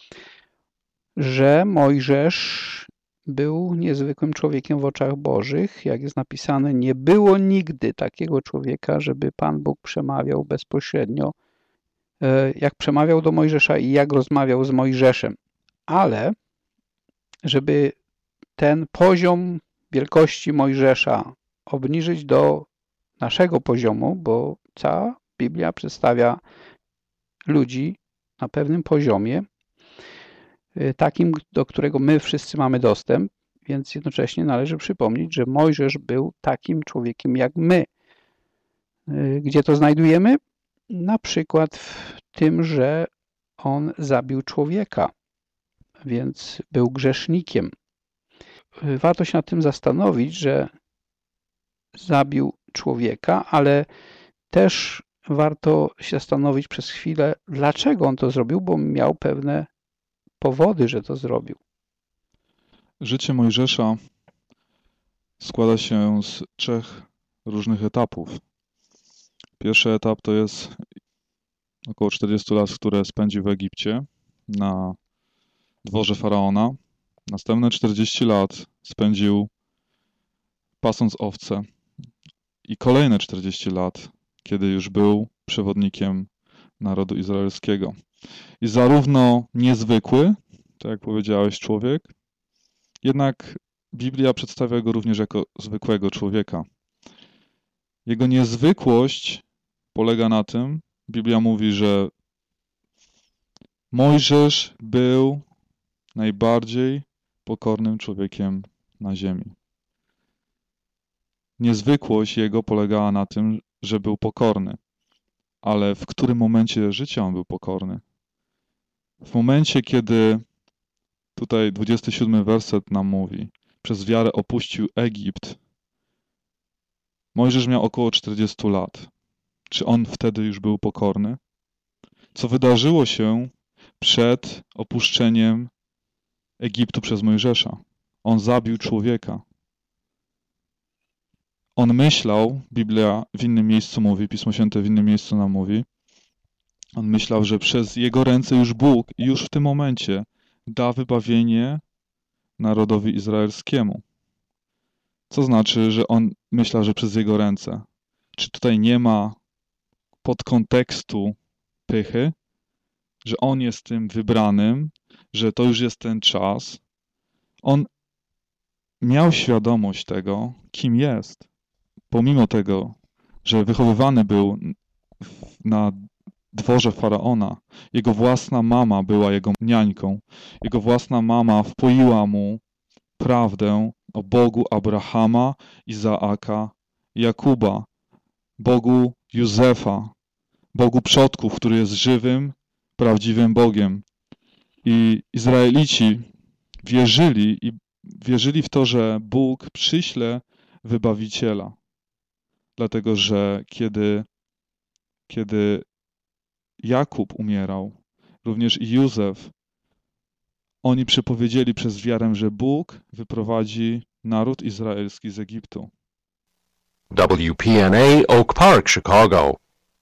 że Mojżesz był niezwykłym człowiekiem w oczach Bożych. Jak jest napisane, nie było nigdy takiego człowieka, żeby Pan Bóg przemawiał bezpośrednio, jak przemawiał do Mojżesza i jak rozmawiał z Mojżeszem. Ale żeby ten poziom wielkości Mojżesza obniżyć do naszego poziomu, bo cała Biblia przedstawia ludzi na pewnym poziomie, takim, do którego my wszyscy mamy dostęp, więc jednocześnie należy przypomnieć, że Mojżesz był takim człowiekiem jak my. Gdzie to znajdujemy? Na przykład w tym, że on zabił człowieka, więc był grzesznikiem. Warto się nad tym zastanowić, że zabił człowieka, ale też warto się zastanowić przez chwilę, dlaczego on to zrobił, bo miał pewne powody, że to zrobił. Życie Mojżesza składa się z 3 różnych etapów. Pierwszy etap to jest około 40 lat, które spędził w Egipcie na dworze faraona. Następne 40 lat spędził pasąc owce i kolejne 40 lat, kiedy już był przewodnikiem narodu izraelskiego. I zarówno niezwykły, tak jak powiedziałeś, człowiek, jednak Biblia przedstawia go również jako zwykłego człowieka. Jego niezwykłość polega na tym, Biblia mówi, że Mojżesz był najbardziej pokornym człowiekiem na ziemi. Niezwykłość jego polegała na tym, że był pokorny. Ale w którym momencie życia on był pokorny? W momencie, kiedy tutaj 27 werset nam mówi, przez wiarę opuścił Egipt, Mojżesz miał około 40 lat. Czy on wtedy już był pokorny? Co wydarzyło się przed opuszczeniem Egiptu przez Mojżesza? On zabił człowieka. On myślał, Biblia w innym miejscu mówi, Pismo Święte w innym miejscu nam mówi, on myślał, że przez jego ręce już Bóg już w tym momencie da wybawienie narodowi izraelskiemu. Co znaczy, że on myślał, że przez jego ręce? Czy tutaj nie ma podkontekstu pychy, że on jest tym wybranym, że to już jest ten czas? On miał świadomość tego, kim jest. Pomimo tego, że wychowywany był na dworze faraona, jego własna mama była jego niańką. Jego własna mama wpoiła mu prawdę o Bogu Abrahama, Izaaka i Jakuba, Bogu Józefa, Bogu przodków, który jest żywym, prawdziwym Bogiem. I Izraelici wierzyli w to, że Bóg przyśle wybawiciela. Dlatego, że kiedy Jakub umierał, również i Józef, oni przepowiedzieli przez wiarę, że Bóg wyprowadzi naród izraelski z Egiptu. WPNA Oak Park, Chicago.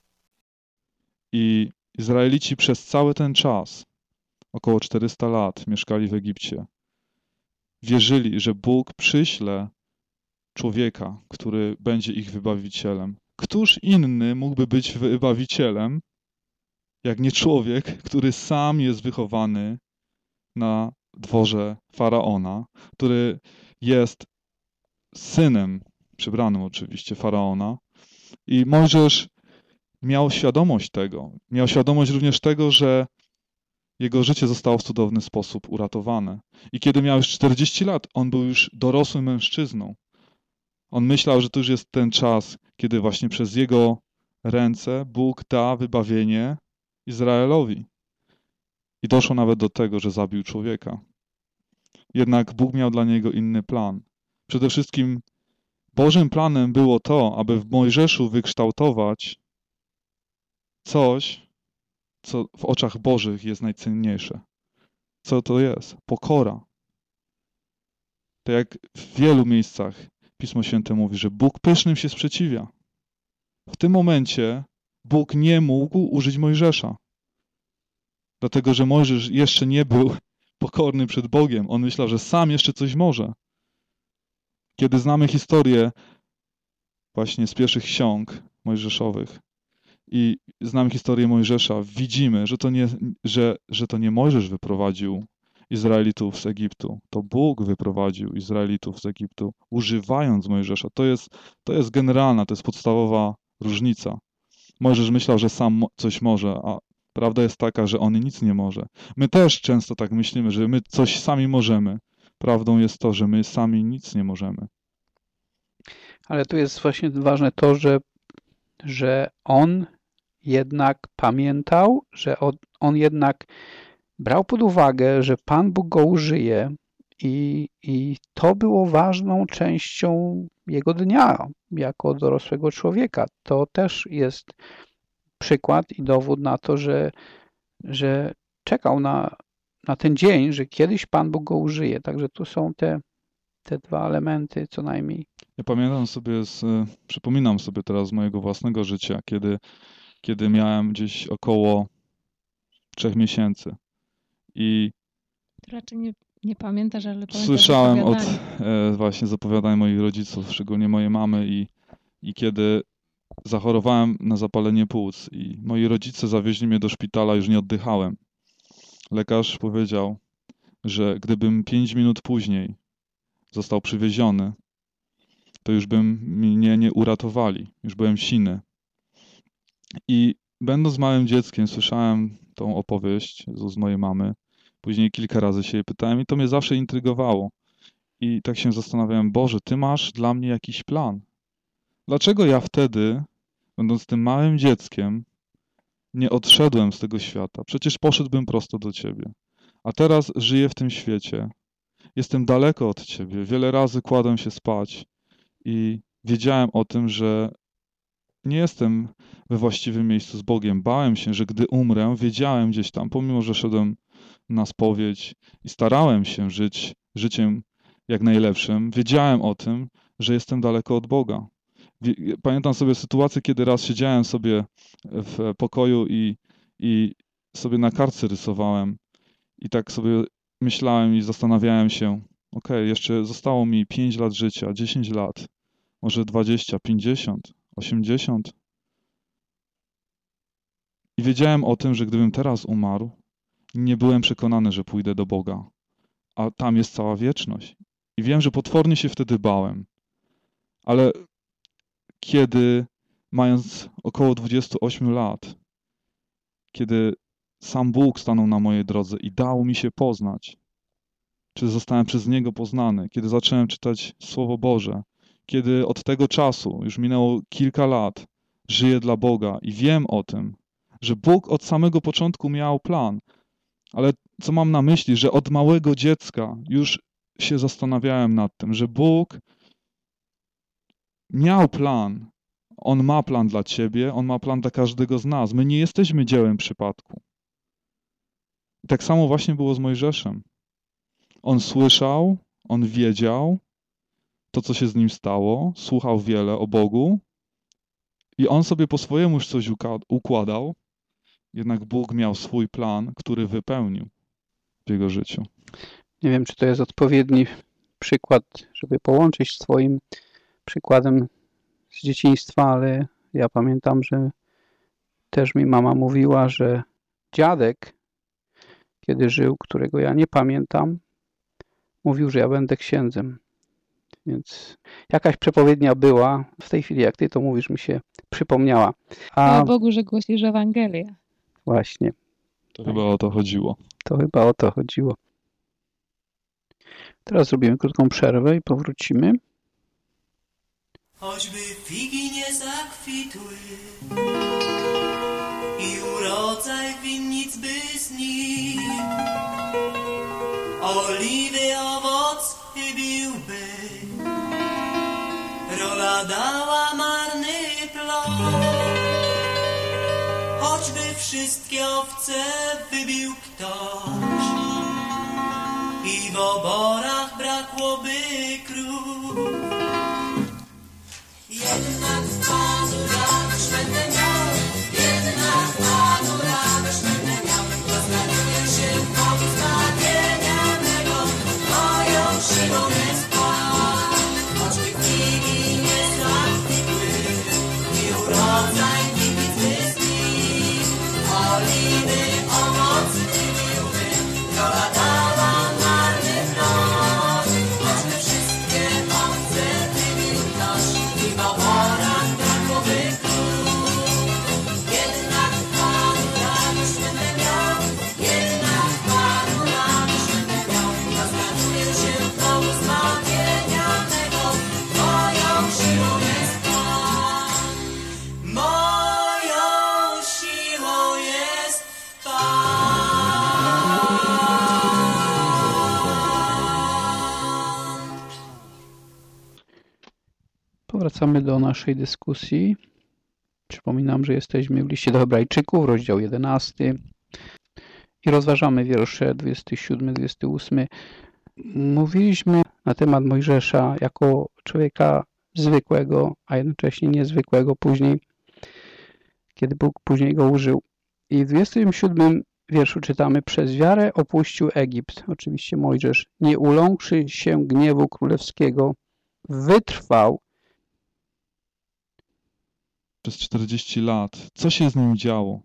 I Izraelici przez cały ten czas, około 400 lat, mieszkali w Egipcie. Wierzyli, że Bóg przyśle człowieka, który będzie ich wybawicielem. Któż inny mógłby być wybawicielem, jak nie człowiek, który sam jest wychowany na dworze faraona, który jest synem, przybranym oczywiście, faraona. I Mojżesz miał świadomość tego. Miał świadomość również tego, że jego życie zostało w cudowny sposób uratowane. I kiedy miał już 40 lat, on był już dorosłym mężczyzną. On myślał, że to już jest ten czas, kiedy właśnie przez jego ręce Bóg da wybawienie Izraelowi. I doszło nawet do tego, że zabił człowieka. Jednak Bóg miał dla niego inny plan. Przede wszystkim Bożym planem było to, aby w Mojżeszu wykształtować coś, co w oczach Bożych jest najcenniejsze. Co to jest? Pokora. Tak jak w wielu miejscach Pismo Święte mówi, że Bóg pysznym się sprzeciwia. W tym momencie Bóg nie mógł użyć Mojżesza. Dlatego, że Mojżesz jeszcze nie był pokorny przed Bogiem. On myślał, że sam jeszcze coś może. Kiedy znamy historię właśnie z pierwszych ksiąg mojżeszowych i znamy historię Mojżesza, widzimy, że to nie Mojżesz wyprowadził Izraelitów z Egiptu. To Bóg wyprowadził Izraelitów z Egiptu, używając Mojżesza. To jest generalna, to jest podstawowa różnica. Mojżesz myślał, że sam coś może, a prawda jest taka, że on nic nie może. My też często tak myślimy, że my coś sami możemy. Prawdą jest to, że my sami nic nie możemy. Ale tu jest właśnie ważne to, że on jednak pamiętał, że on jednak brał pod uwagę, że Pan Bóg go użyje i to było ważną częścią jego dnia jako dorosłego człowieka. To też jest przykład i dowód na to, że czekał na ten dzień, że kiedyś Pan Bóg go użyje. Także tu są te dwa elementy co najmniej. Ja przypominam sobie teraz z mojego własnego życia, kiedy miałem gdzieś około 3 miesięcy i raczej nie pamiętasz, ale pamiętasz słyszałem właśnie z opowiadań moich rodziców, szczególnie mojej mamy i kiedy zachorowałem na zapalenie płuc i moi rodzice zawieźli mnie do szpitala, już nie oddychałem. Lekarz powiedział, że gdybym 5 minut później został przywieziony, to już mnie nie uratowali. Już byłem siny. I będąc małym dzieckiem, słyszałem tą opowieść z mojej mamy. Później kilka razy się jej pytałem i to mnie zawsze intrygowało. I tak się zastanawiałem, Boże, Ty masz dla mnie jakiś plan. Dlaczego ja wtedy, będąc tym małym dzieckiem, nie odszedłem z tego świata? Przecież poszedłbym prosto do Ciebie. A teraz żyję w tym świecie. Jestem daleko od Ciebie. Wiele razy kładłem się spać i wiedziałem o tym, że nie jestem we właściwym miejscu z Bogiem. Bałem się, że gdy umrę, wiedziałem gdzieś tam, pomimo że szedłem na spowiedź i starałem się żyć życiem jak najlepszym, wiedziałem o tym, że jestem daleko od Boga. Pamiętam sobie sytuację, kiedy raz siedziałem sobie w pokoju i sobie na kartce rysowałem i tak sobie myślałem i zastanawiałem się, jeszcze zostało mi 5 lat życia, 10 lat, może 20, 50, 80. I wiedziałem o tym, że gdybym teraz umarł, nie byłem przekonany, że pójdę do Boga, a tam jest cała wieczność. I wiem, że potwornie się wtedy bałem, ale kiedy mając około 28 lat, kiedy sam Bóg stanął na mojej drodze i dał mi się poznać, czy zostałem przez Niego poznany, kiedy zacząłem czytać Słowo Boże, kiedy od tego czasu, już minęło kilka lat, żyję dla Boga i wiem o tym, że Bóg od samego początku miał plan. Ale co mam na myśli, że od małego dziecka już się zastanawiałem nad tym, że Bóg miał plan. On ma plan dla Ciebie, On ma plan dla każdego z nas. My nie jesteśmy dziełem przypadku. I tak samo właśnie było z Mojżeszem. On słyszał, on wiedział to, co się z nim stało, słuchał wiele o Bogu i on sobie po swojemu już coś układał, jednak Bóg miał swój plan, który wypełnił w jego życiu. Nie wiem, czy to jest odpowiedni przykład, żeby połączyć z Twoim przykładem z dzieciństwa, ale ja pamiętam, że też mi mama mówiła, że dziadek, kiedy żył, którego ja nie pamiętam, mówił, że ja będę księdzem. Więc jakaś przepowiednia była. W tej chwili, jak Ty to mówisz, mi się przypomniała. Chwała Bogu, że głosisz Ewangelię. Właśnie. To chyba o to chodziło. To chyba o to chodziło. Teraz zrobimy krótką przerwę i powrócimy. Choćby figi nie zakwitły i urodzaj winnic by znikł, oliwy owoc chybiłby, rola dała marny plon. Choćby wszystkie owce wybił ktoś i w oborach brakłoby krów, jednak Panu radość będę miał, jednak Panu radość będę miał, bo znajduję się w Bogu zbawienia mego, moją siłą jest Pan. Choćby figi nie zakwitły i urodzaj winnic by znikł, oliwy owoc chybiłby, rola dała marny plon. Choćby wszystkie owce wybił ktoś i w oborach brakłoby krów, jednak Panu radość będę miał, jednak Panu radość będę miał, bo znajduję się w Bogu zbawienia mego, moją siłą jest Pan. Moją siłą jest Powracamy do naszej dyskusji. Przypominam, że jesteśmy w liście do Hebrajczyków, rozdział 11 i rozważamy wiersze 27-28. Mówiliśmy na temat Mojżesza jako człowieka zwykłego, a jednocześnie niezwykłego później, kiedy Bóg później go użył. I w 27 wierszu czytamy: przez wiarę opuścił Egipt, oczywiście Mojżesz, nie uląkszy się gniewu królewskiego, wytrwał przez 40 lat. Co się z nim działo?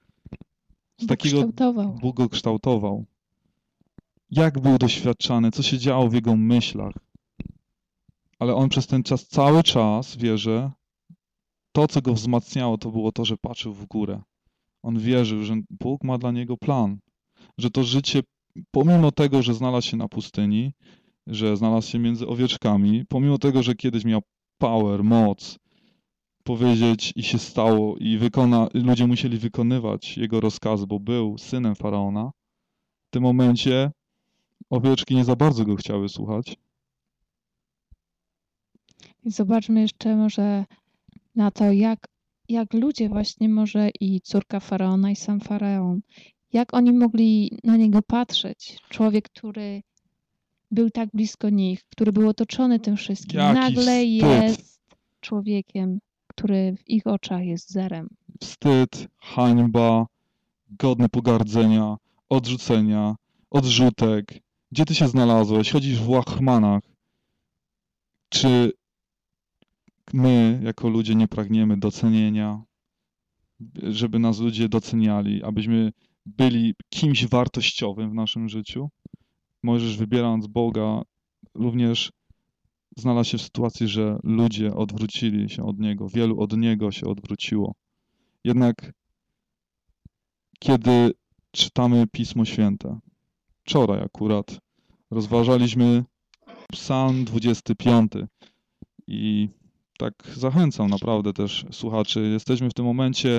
Bóg go kształtował. Jak był doświadczany? Co się działo w jego myślach? Ale on przez ten czas, cały czas, wierzę, to, co go wzmacniało, to było to, że patrzył w górę. On wierzył, że Bóg ma dla niego plan. Że to życie, pomimo tego, że znalazł się na pustyni, że znalazł się między owieczkami, pomimo tego, że kiedyś miał power, moc, powiedzieć i się stało i ludzie musieli wykonywać jego rozkazy, bo był synem Faraona, w tym momencie owieczki nie za bardzo go chciały słuchać. I zobaczmy jeszcze może na to, jak ludzie właśnie może i córka Faraona i sam Faraon, jak oni mogli na niego patrzeć. Człowiek, który był tak blisko nich, który był otoczony tym wszystkim, nagle jest człowiekiem, który w ich oczach jest zerem. Wstyd, hańba, godne pogardzenia, odrzucenia, odrzutek. Gdzie ty się znalazłeś? Chodzisz w łachmanach. Czy my, jako ludzie, nie pragniemy docenienia, żeby nas ludzie doceniali, abyśmy byli kimś wartościowym w naszym życiu? Mojżesz, wybierając Boga, również znalazł się w sytuacji, że ludzie odwrócili się od Niego. Wielu od Niego się odwróciło. Jednak kiedy czytamy Pismo Święte, wczoraj akurat rozważaliśmy Psalm 25 i tak zachęcam naprawdę też słuchaczy. Jesteśmy w tym momencie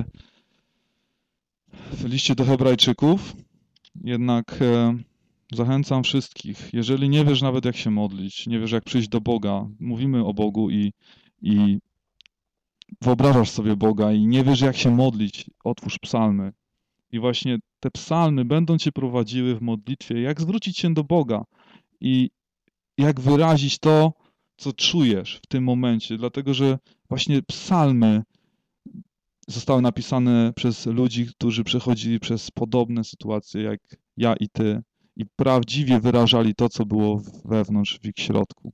w liście do Hebrajczyków, jednak zachęcam wszystkich. Jeżeli nie wiesz nawet jak się modlić, nie wiesz jak przyjść do Boga, mówimy o Bogu i wyobrażasz sobie Boga i nie wiesz jak się modlić, otwórz psalmy. I właśnie te psalmy będą cię prowadziły w modlitwie, jak zwrócić się do Boga i jak wyrazić to, co czujesz w tym momencie. Dlatego, że właśnie psalmy zostały napisane przez ludzi, którzy przechodzili przez podobne sytuacje jak ja i ty i prawdziwie wyrażali to, co było wewnątrz, w ich środku.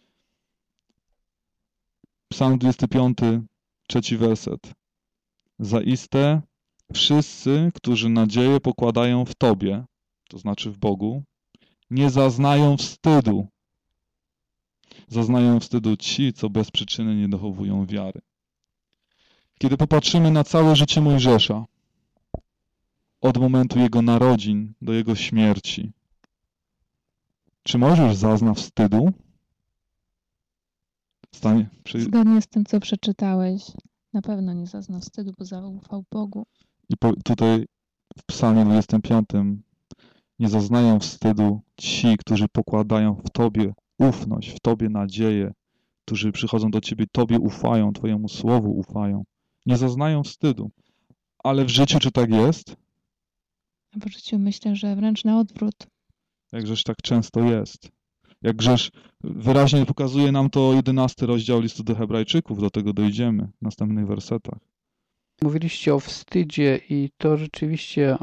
Psalm 25, 3 werset. Zaiste wszyscy, którzy nadzieję pokładają w Tobie, to znaczy w Bogu, nie zaznają wstydu. Zaznają wstydu ci, co bez przyczyny nie dochowują wiary. Kiedy popatrzymy na całe życie Mojżesza, od momentu jego narodzin do jego śmierci. Czy Mojżesz zaznał wstydu? Zgodnie z tym, co przeczytałeś, na pewno nie zaznał wstydu, bo zaufał Bogu. I tutaj w Psalmie 25 nie zaznają wstydu ci, którzy pokładają w Tobie ufność, w Tobie nadzieję, którzy przychodzą do Ciebie, Tobie ufają, Twojemu słowu ufają. Nie zaznają wstydu. Ale w życiu czy tak jest? W życiu myślę, że wręcz na odwrót. Jakżeż tak często jest. Jakżeż wyraźnie pokazuje nam to 11 rozdział listu do Hebrajczyków, do tego dojdziemy w następnych wersetach. Mówiliście o wstydzie i to rzeczywiście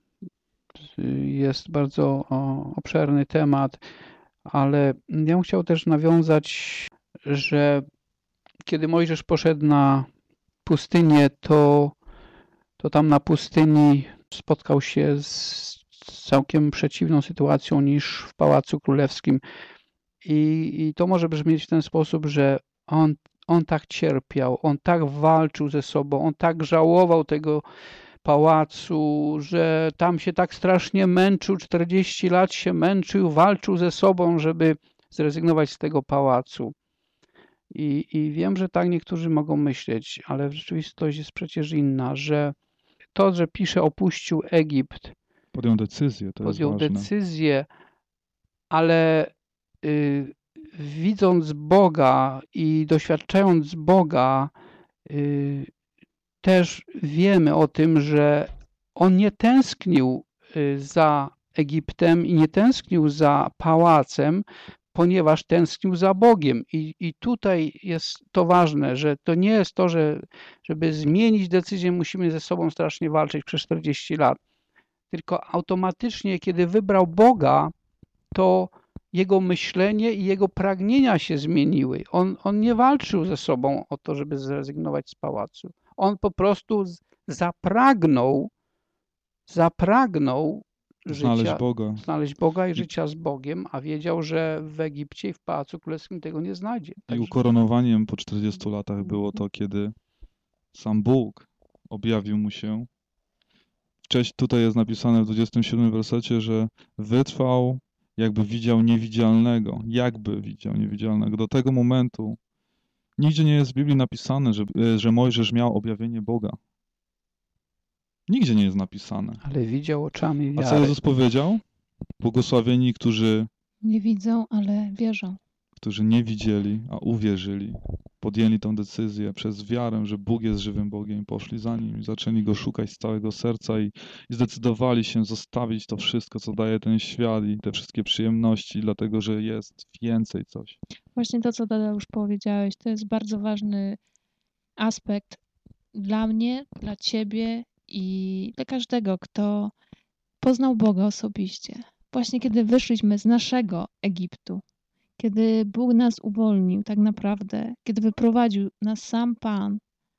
jest bardzo obszerny temat, ale ja bym chciał też nawiązać, że kiedy Mojżesz poszedł na pustynię, to tam na pustyni spotkał się z całkiem przeciwną sytuacją niż w Pałacu Królewskim. I to może brzmieć w ten sposób, że on tak cierpiał, on tak walczył ze sobą, on tak żałował tego pałacu, że tam się tak strasznie męczył, 40 lat się męczył, walczył ze sobą, żeby zrezygnować z tego pałacu. I wiem, że tak niektórzy mogą myśleć, ale rzeczywistość jest przecież inna, że to, że pisze opuścił Egipt, podjął decyzję, to jest ważne. decyzję, ale widząc Boga i doświadczając Boga, też wiemy o tym, że on nie tęsknił za Egiptem i nie tęsknił za pałacem, ponieważ tęsknił za Bogiem. I tutaj jest to ważne, że to nie jest to, żeby zmienić decyzję, musimy ze sobą strasznie walczyć przez 40 lat. Tylko automatycznie, kiedy wybrał Boga, to jego myślenie i jego pragnienia się zmieniły. On nie walczył ze sobą o to, żeby zrezygnować z pałacu. On po prostu zapragnął znaleźć Boga i życia z Bogiem, a wiedział, że w Egipcie i w Pałacu Królewskim tego nie znajdzie. I ukoronowaniem po 40 latach było to, kiedy sam Bóg objawił mu się. Wcześniej tutaj jest napisane w 27 wersecie, że wytrwał, jakby widział niewidzialnego. Do tego momentu nigdzie nie jest w Biblii napisane, że Mojżesz miał objawienie Boga. Nigdzie nie jest napisane. Ale widział oczami wiary. A co Jezus powiedział? Błogosławieni, którzy nie widzą, ale wierzą. Którzy nie widzieli, a uwierzyli. Podjęli tę decyzję przez wiarę, że Bóg jest żywym Bogiem i poszli za Nim i zaczęli Go szukać z całego serca i zdecydowali się zostawić to wszystko, co daje ten świat i te wszystkie przyjemności, dlatego, że jest więcej coś. Właśnie to, co Tadeusz powiedziałeś, to jest bardzo ważny aspekt dla mnie, dla Ciebie i dla każdego, kto poznał Boga osobiście. Właśnie kiedy wyszliśmy z naszego Egiptu, kiedy Bóg nas uwolnił tak naprawdę, kiedy wyprowadził nas sam Pan.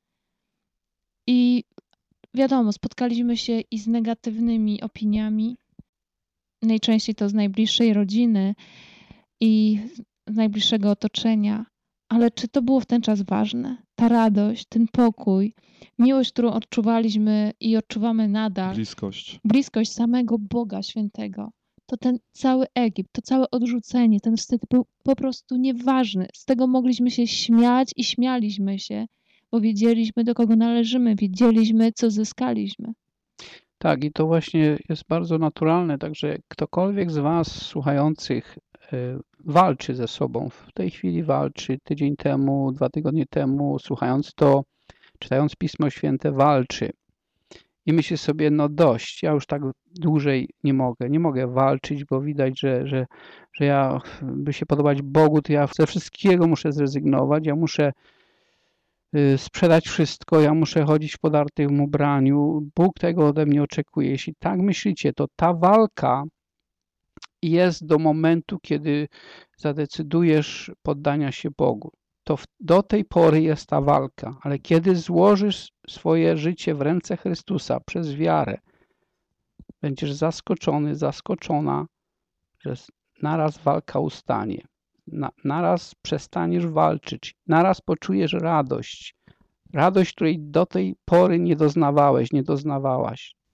I wiadomo, spotkaliśmy się i z negatywnymi opiniami, najczęściej to z najbliższej rodziny i z najbliższego otoczenia. Ale czy to było w ten czas ważne? Ta radość, ten pokój, miłość, którą odczuwaliśmy i odczuwamy nadal. Bliskość samego Boga Świętego. To ten cały Egipt, to całe odrzucenie, ten wstyd był po prostu nieważny. Z tego mogliśmy się śmiać i śmialiśmy się, bo wiedzieliśmy, do kogo należymy, wiedzieliśmy, co zyskaliśmy. Tak, i to właśnie jest bardzo naturalne, także ktokolwiek z Was słuchających walczy ze sobą, w tej chwili walczy, tydzień temu, 2 tygodnie temu, słuchając to, czytając Pismo Święte, walczy. I myślę sobie, no dość, ja już tak dłużej nie mogę walczyć, bo widać, że ja, by się podobać Bogu, to ja ze wszystkiego muszę zrezygnować, ja muszę sprzedać wszystko, ja muszę chodzić w podartym ubraniu. Bóg tego ode mnie oczekuje. Jeśli tak myślicie, to ta walka jest do momentu, kiedy zadecydujesz poddania się Bogu. To do tej pory jest ta walka, ale kiedy złożysz swoje życie w ręce Chrystusa przez wiarę, będziesz zaskoczony, zaskoczona, że naraz walka ustanie. Naraz przestaniesz walczyć, naraz poczujesz radość. Radość, której do tej pory nie doznawałeś, nie doznawałaś.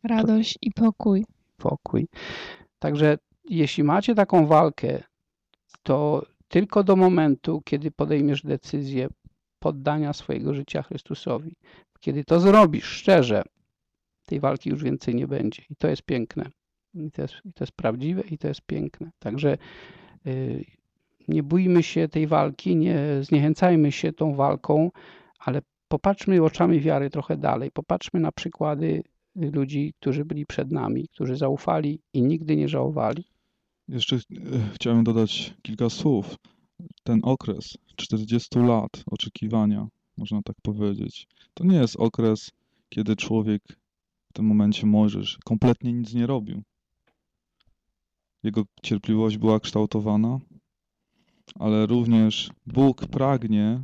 Radość i pokój. Pokój. Także jeśli macie taką walkę, to tylko do momentu, kiedy podejmiesz decyzję poddania swojego życia Chrystusowi. Kiedy to zrobisz szczerze, tej walki już więcej nie będzie. I to jest piękne. I to jest prawdziwe i to jest piękne. Także nie bójmy się tej walki, nie zniechęcajmy się tą walką, ale popatrzmy oczami wiary trochę dalej. Popatrzmy na przykłady ludzi, którzy byli przed nami, którzy zaufali i nigdy nie żałowali. Jeszcze chciałem dodać kilka słów. Ten okres 40 lat oczekiwania, można tak powiedzieć, to nie jest okres, kiedy człowiek, w tym momencie Mojżesz, kompletnie nic nie robił. Jego cierpliwość była kształtowana, ale również Bóg pragnie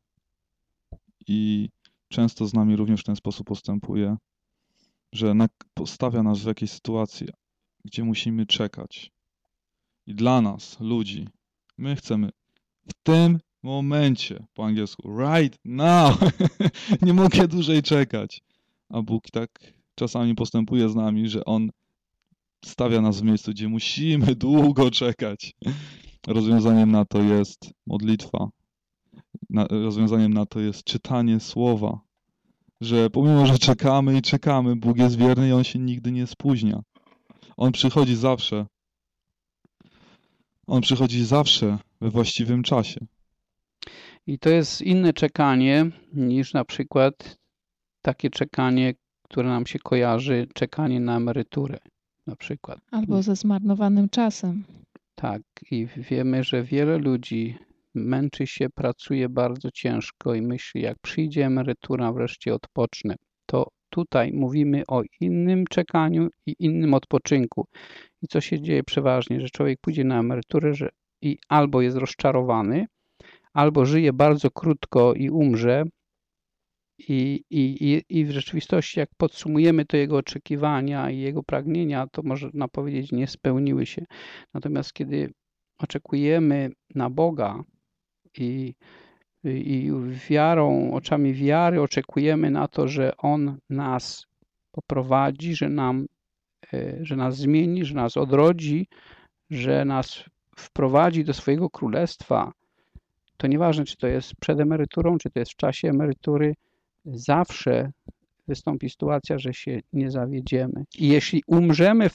i często z nami również w ten sposób postępuje, że postawia nas w jakiejś sytuacji, gdzie musimy czekać. I dla nas, ludzi, my chcemy w tym momencie, po angielsku, right now, nie mogę dłużej czekać. A Bóg tak czasami postępuje z nami, że On stawia nas w miejscu, gdzie musimy długo czekać. Rozwiązaniem na to jest modlitwa. Rozwiązaniem na to jest czytanie Słowa. Że pomimo, że czekamy i czekamy, Bóg jest wierny i On się nigdy nie spóźnia. On przychodzi zawsze. On przychodzi zawsze we właściwym czasie. I to jest inne czekanie niż na przykład takie czekanie, które nam się kojarzy, czekanie na emeryturę na przykład. Albo ze zmarnowanym czasem. Tak, i wiemy, że wiele ludzi męczy się, pracuje bardzo ciężko i myśli, jak przyjdzie emerytura, wreszcie odpocznę. To tutaj mówimy o innym czekaniu i innym odpoczynku. I co się dzieje przeważnie, że człowiek pójdzie na emeryturę i albo jest rozczarowany, albo żyje bardzo krótko i umrze. I w rzeczywistości, jak podsumujemy to jego oczekiwania i jego pragnienia, to można powiedzieć, nie spełniły się. Natomiast kiedy oczekujemy na Boga i wiarą, oczami wiary oczekujemy na to, że On nas poprowadzi, że nas zmieni, że nas odrodzi, że nas wprowadzi do swojego królestwa, to nieważne, czy to jest przed emeryturą, czy to jest w czasie emerytury, zawsze wystąpi sytuacja, że się nie zawiedziemy. I jeśli umrzemy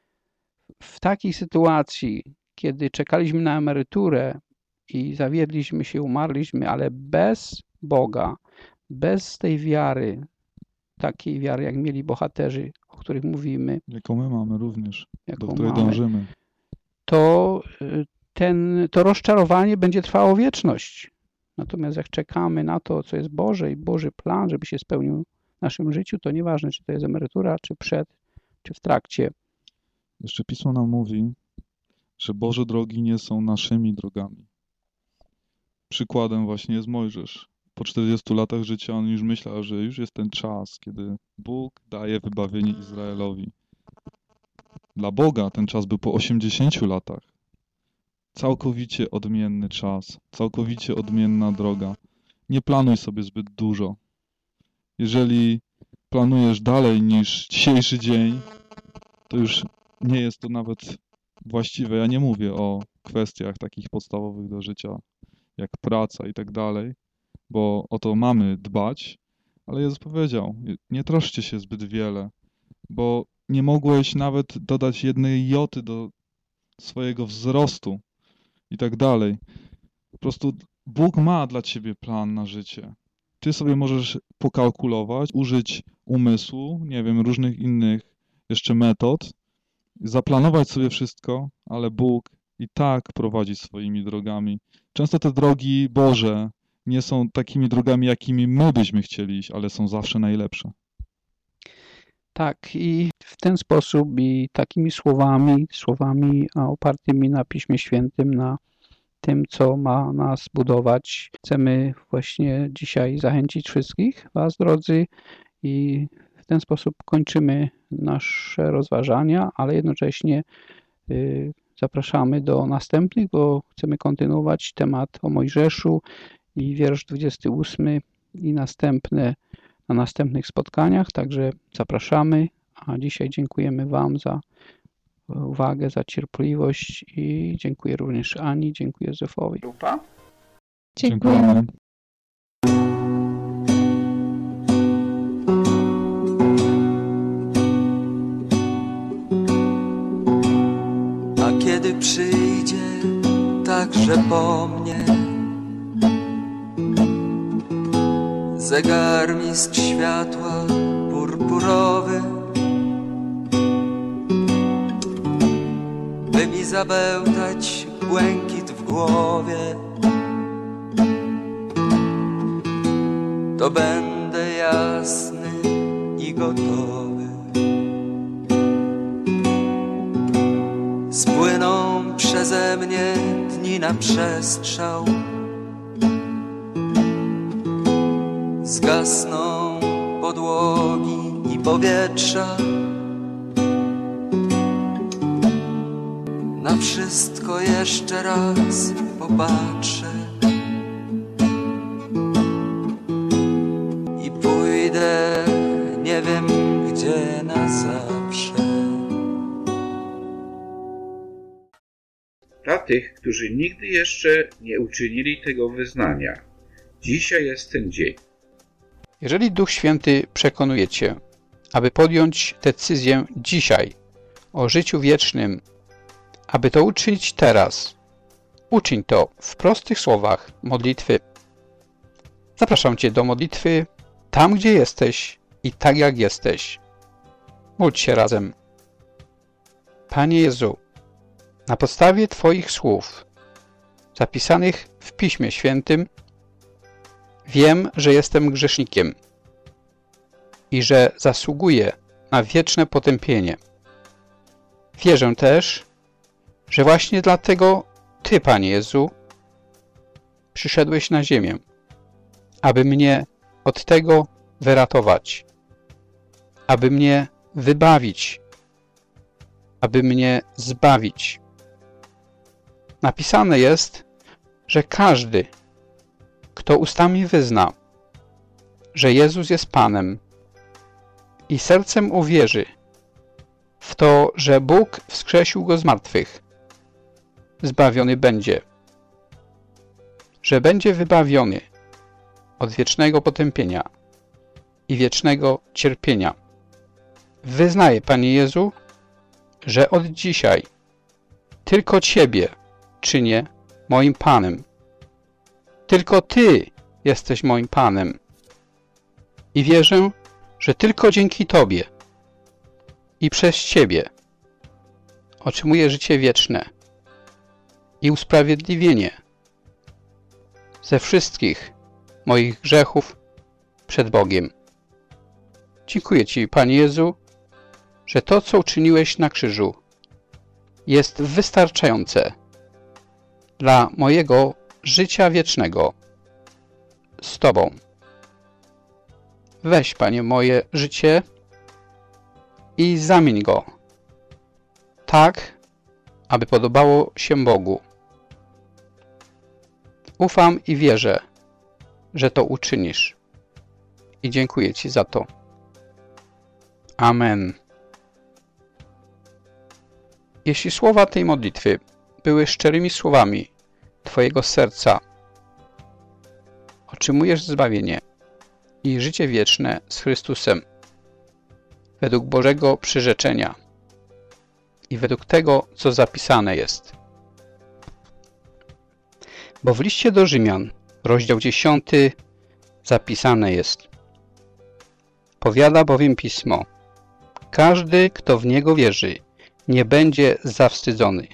w takiej sytuacji, kiedy czekaliśmy na emeryturę i zawiedliśmy się, umarliśmy, ale bez Boga, bez tej wiary, takiej wiary, jak mieli bohaterzy, o których mówimy, jaką my mamy również, do której dążymy, to rozczarowanie będzie trwało wieczność. Natomiast jak czekamy na to, co jest Boże i Boży plan, żeby się spełnił w naszym życiu, to nieważne, czy to jest emerytura, czy przed, czy w trakcie. Jeszcze Pismo nam mówi, że Boże drogi nie są naszymi drogami. Przykładem właśnie jest Mojżesz. Po 40 latach życia on już myślał, że już jest ten czas, kiedy Bóg daje wybawienie Izraelowi. Dla Boga ten czas był po 80 latach. Całkowicie odmienny czas, całkowicie odmienna droga. Nie planuj sobie zbyt dużo. Jeżeli planujesz dalej niż dzisiejszy dzień, to już nie jest to nawet właściwe. Ja nie mówię o kwestiach takich podstawowych do życia, jak praca i tak dalej, bo o to mamy dbać, ale Jezus powiedział, nie troszcie się zbyt wiele, bo nie mogłeś nawet dodać jednej joty do swojego wzrostu i tak dalej. Po prostu Bóg ma dla ciebie plan na życie. Ty sobie możesz pokalkulować, użyć umysłu, nie wiem, różnych innych jeszcze metod, zaplanować sobie wszystko, ale Bóg i tak prowadzi swoimi drogami. Często te drogi Boże nie są takimi drogami, jakimi my byśmy chcieli iść, ale są zawsze najlepsze. Tak, i w ten sposób i takimi słowami opartymi na Piśmie Świętym, na tym, co ma nas budować, chcemy właśnie dzisiaj zachęcić wszystkich Was, drodzy, i w ten sposób kończymy nasze rozważania, ale jednocześnie zapraszamy do następnych, bo chcemy kontynuować temat o Mojżeszu i wiersz 28 i następne na następnych spotkaniach, także zapraszamy, A dzisiaj dziękujemy Wam za uwagę, za cierpliwość i dziękuję również Ani, dziękuję Józefowi. Dziękuję. A kiedy przyjdzie także po mnie zegarmistrz światła purpurowy, by mi zabełtać błękit w głowie, to będę jasny i gotowy. Spłyną przeze mnie dni na przestrzał, zgasną podłogi i powietrza. Na wszystko jeszcze raz popatrzę i pójdę nie wiem gdzie na zawsze. Dla tych, którzy nigdy jeszcze nie uczynili tego wyznania, dzisiaj jest ten dzień. Jeżeli Duch Święty przekonuje Cię, aby podjąć decyzję dzisiaj o życiu wiecznym, aby to uczynić teraz, uczyń to w prostych słowach modlitwy. Zapraszam Cię do modlitwy tam, gdzie jesteś i tak jak jesteś. Módl się razem. Panie Jezu, na podstawie Twoich słów, zapisanych w Piśmie Świętym, wiem, że jestem grzesznikiem i że zasługuję na wieczne potępienie. Wierzę też, że właśnie dlatego Ty, Panie Jezu, przyszedłeś na ziemię, aby mnie od tego wyratować, aby mnie wybawić, aby mnie zbawić. Napisane jest, że każdy, kto ustami wyzna, że Jezus jest Panem i sercem uwierzy w to, że Bóg wskrzesił Go z martwych, zbawiony będzie, że będzie wybawiony od wiecznego potępienia i wiecznego cierpienia. Wyznaję, Panie Jezu, że od dzisiaj tylko Ciebie czynię moim Panem. Tylko Ty jesteś moim Panem. I wierzę, że tylko dzięki Tobie i przez Ciebie otrzymuję życie wieczne i usprawiedliwienie ze wszystkich moich grzechów przed Bogiem. Dziękuję Ci, Panie Jezu, że to, co uczyniłeś na krzyżu, jest wystarczające dla mojego życia wiecznego z Tobą. Weź, Panie, moje życie i zamień go tak, aby podobało się Bogu. Ufam i wierzę, że to uczynisz. I dziękuję Ci za to. Amen. Jeśli słowa tej modlitwy były szczerymi słowami Twojego serca, otrzymujesz zbawienie i życie wieczne z Chrystusem według Bożego przyrzeczenia i według tego, co zapisane jest. Bo w liście do Rzymian, rozdział 10, zapisane jest: powiada bowiem Pismo, każdy, kto w Niego wierzy, nie będzie zawstydzony.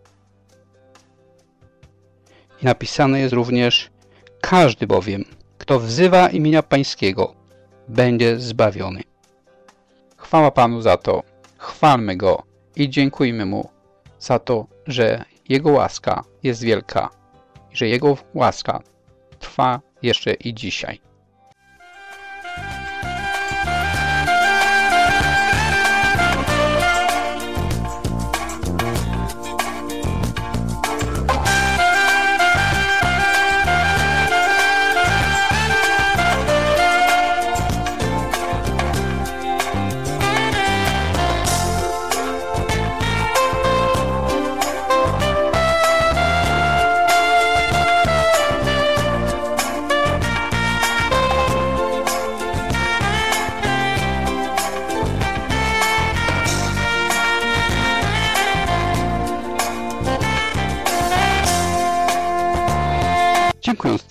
I napisane jest również: każdy bowiem, kto wzywa imienia Pańskiego, będzie zbawiony. Chwała Panu za to, chwalmy Go i dziękujmy Mu za to, że Jego łaska jest wielka i że Jego łaska trwa jeszcze i dzisiaj.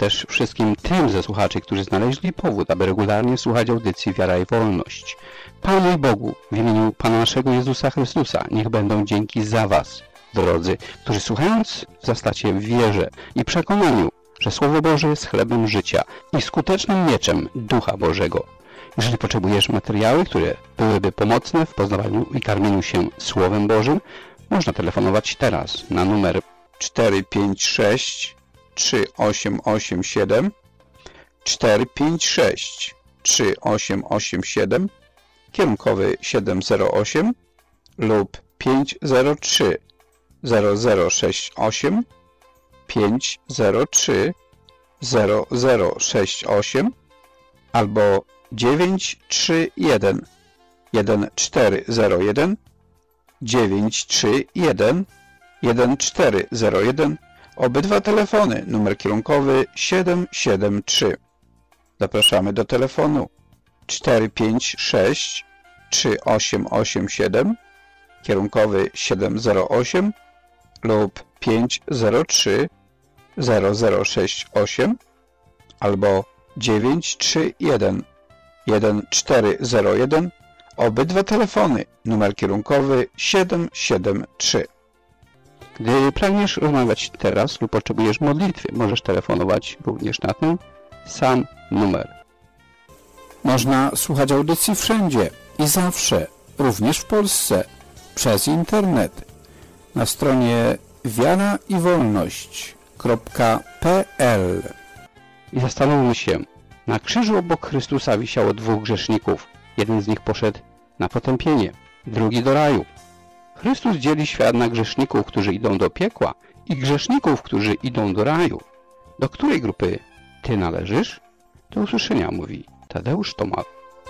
też wszystkim tym ze słuchaczy, którzy znaleźli powód, aby regularnie słuchać audycji Wiara i Wolność. Panu i Bogu, w imieniu Pana naszego Jezusa Chrystusa, niech będą dzięki za Was, drodzy, którzy słuchając wzrastacie w wierze i przekonaniu, że Słowo Boże jest chlebem życia i skutecznym mieczem Ducha Bożego. Jeżeli potrzebujesz materiały, które byłyby pomocne w poznawaniu i karmieniu się Słowem Bożym, można telefonować teraz na numer 456 3887 456 3887 kierunkowy 708 lub 503 0068 503 0068 albo 931 1401 931 1401. Obydwa telefony, numer kierunkowy 773. Zapraszamy do telefonu 456 3887 kierunkowy 708 lub 503 0068 albo 931 1401. Obydwa telefony, numer kierunkowy 773. Gdy pragniesz rozmawiać teraz lub potrzebujesz modlitwy, możesz telefonować również na ten sam numer. Można słuchać audycji wszędzie i zawsze, również w Polsce, przez internet. Na stronie wiaraiwolność.pl. I zastanówmy się, na krzyżu obok Chrystusa wisiało dwóch grzeszników. Jeden z nich poszedł na potępienie, drugi do raju. Chrystus dzieli świat na grzeszników, którzy idą do piekła i grzeszników, którzy idą do raju. Do której grupy Ty należysz? Do usłyszenia, mówi Tadeusz Tomal.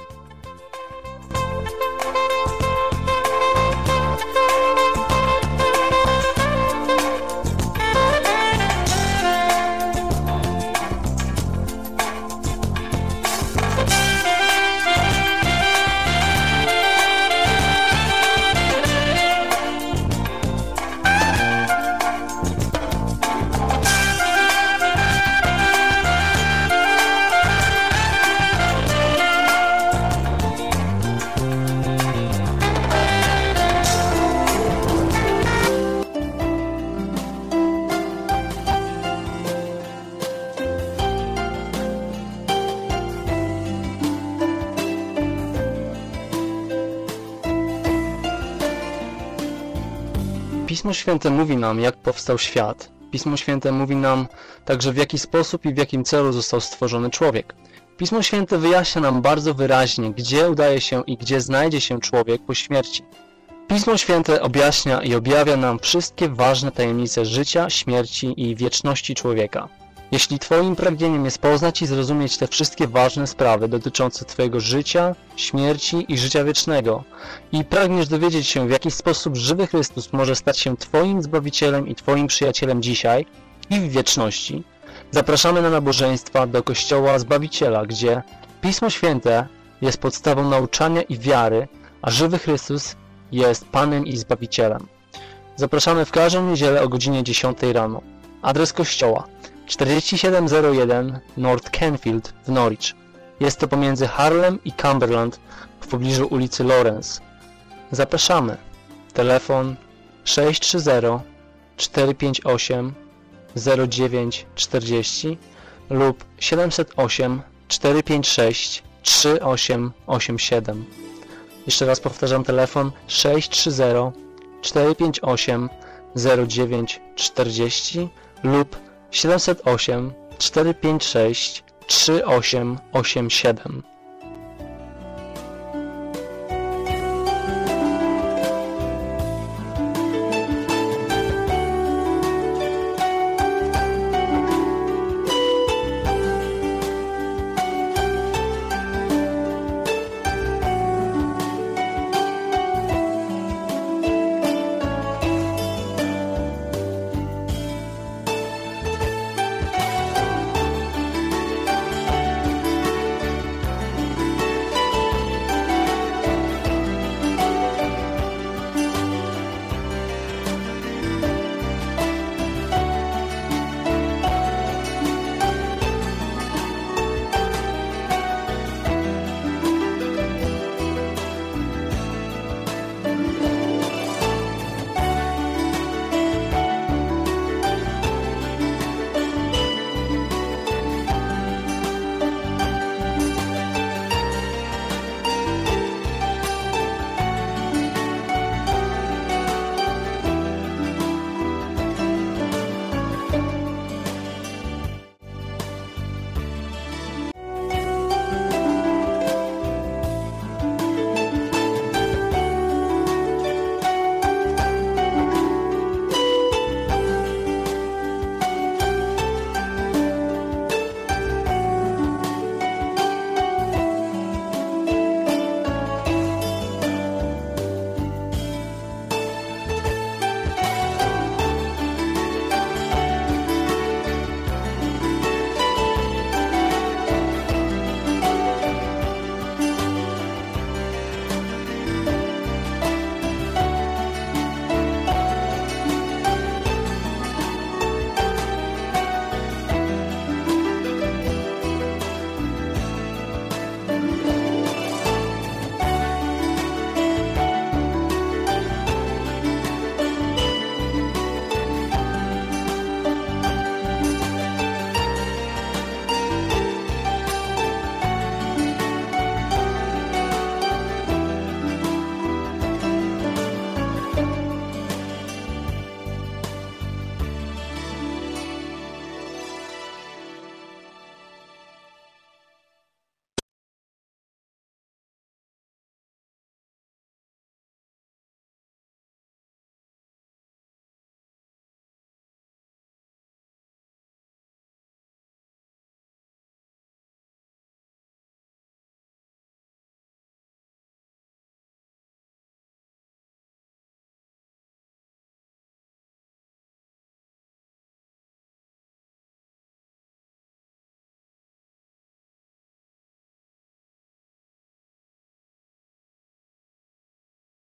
Pismo Święte mówi nam, jak powstał świat. Pismo Święte mówi nam także, w jaki sposób i w jakim celu został stworzony człowiek. Pismo Święte wyjaśnia nam bardzo wyraźnie, gdzie udaje się i gdzie znajdzie się człowiek po śmierci. Pismo Święte objaśnia i objawia nam wszystkie ważne tajemnice życia, śmierci i wieczności człowieka. Jeśli Twoim pragnieniem jest poznać i zrozumieć te wszystkie ważne sprawy dotyczące Twojego życia, śmierci i życia wiecznego i pragniesz dowiedzieć się, w jaki sposób żywy Chrystus może stać się Twoim Zbawicielem i Twoim przyjacielem dzisiaj i w wieczności, zapraszamy na nabożeństwa do Kościoła Zbawiciela, gdzie Pismo Święte jest podstawą nauczania i wiary, a żywy Chrystus jest Panem i Zbawicielem. Zapraszamy w każdą niedzielę o godzinie 10 rano. Adres kościoła 4701 North Canfield w Norwich. Jest to pomiędzy Harlem i Cumberland w pobliżu ulicy Lawrence. Zapraszamy. Telefon 630 458 0940 lub 708 456 3887. Jeszcze raz powtarzam, telefon 630 458 0940 lub 708 456 3887.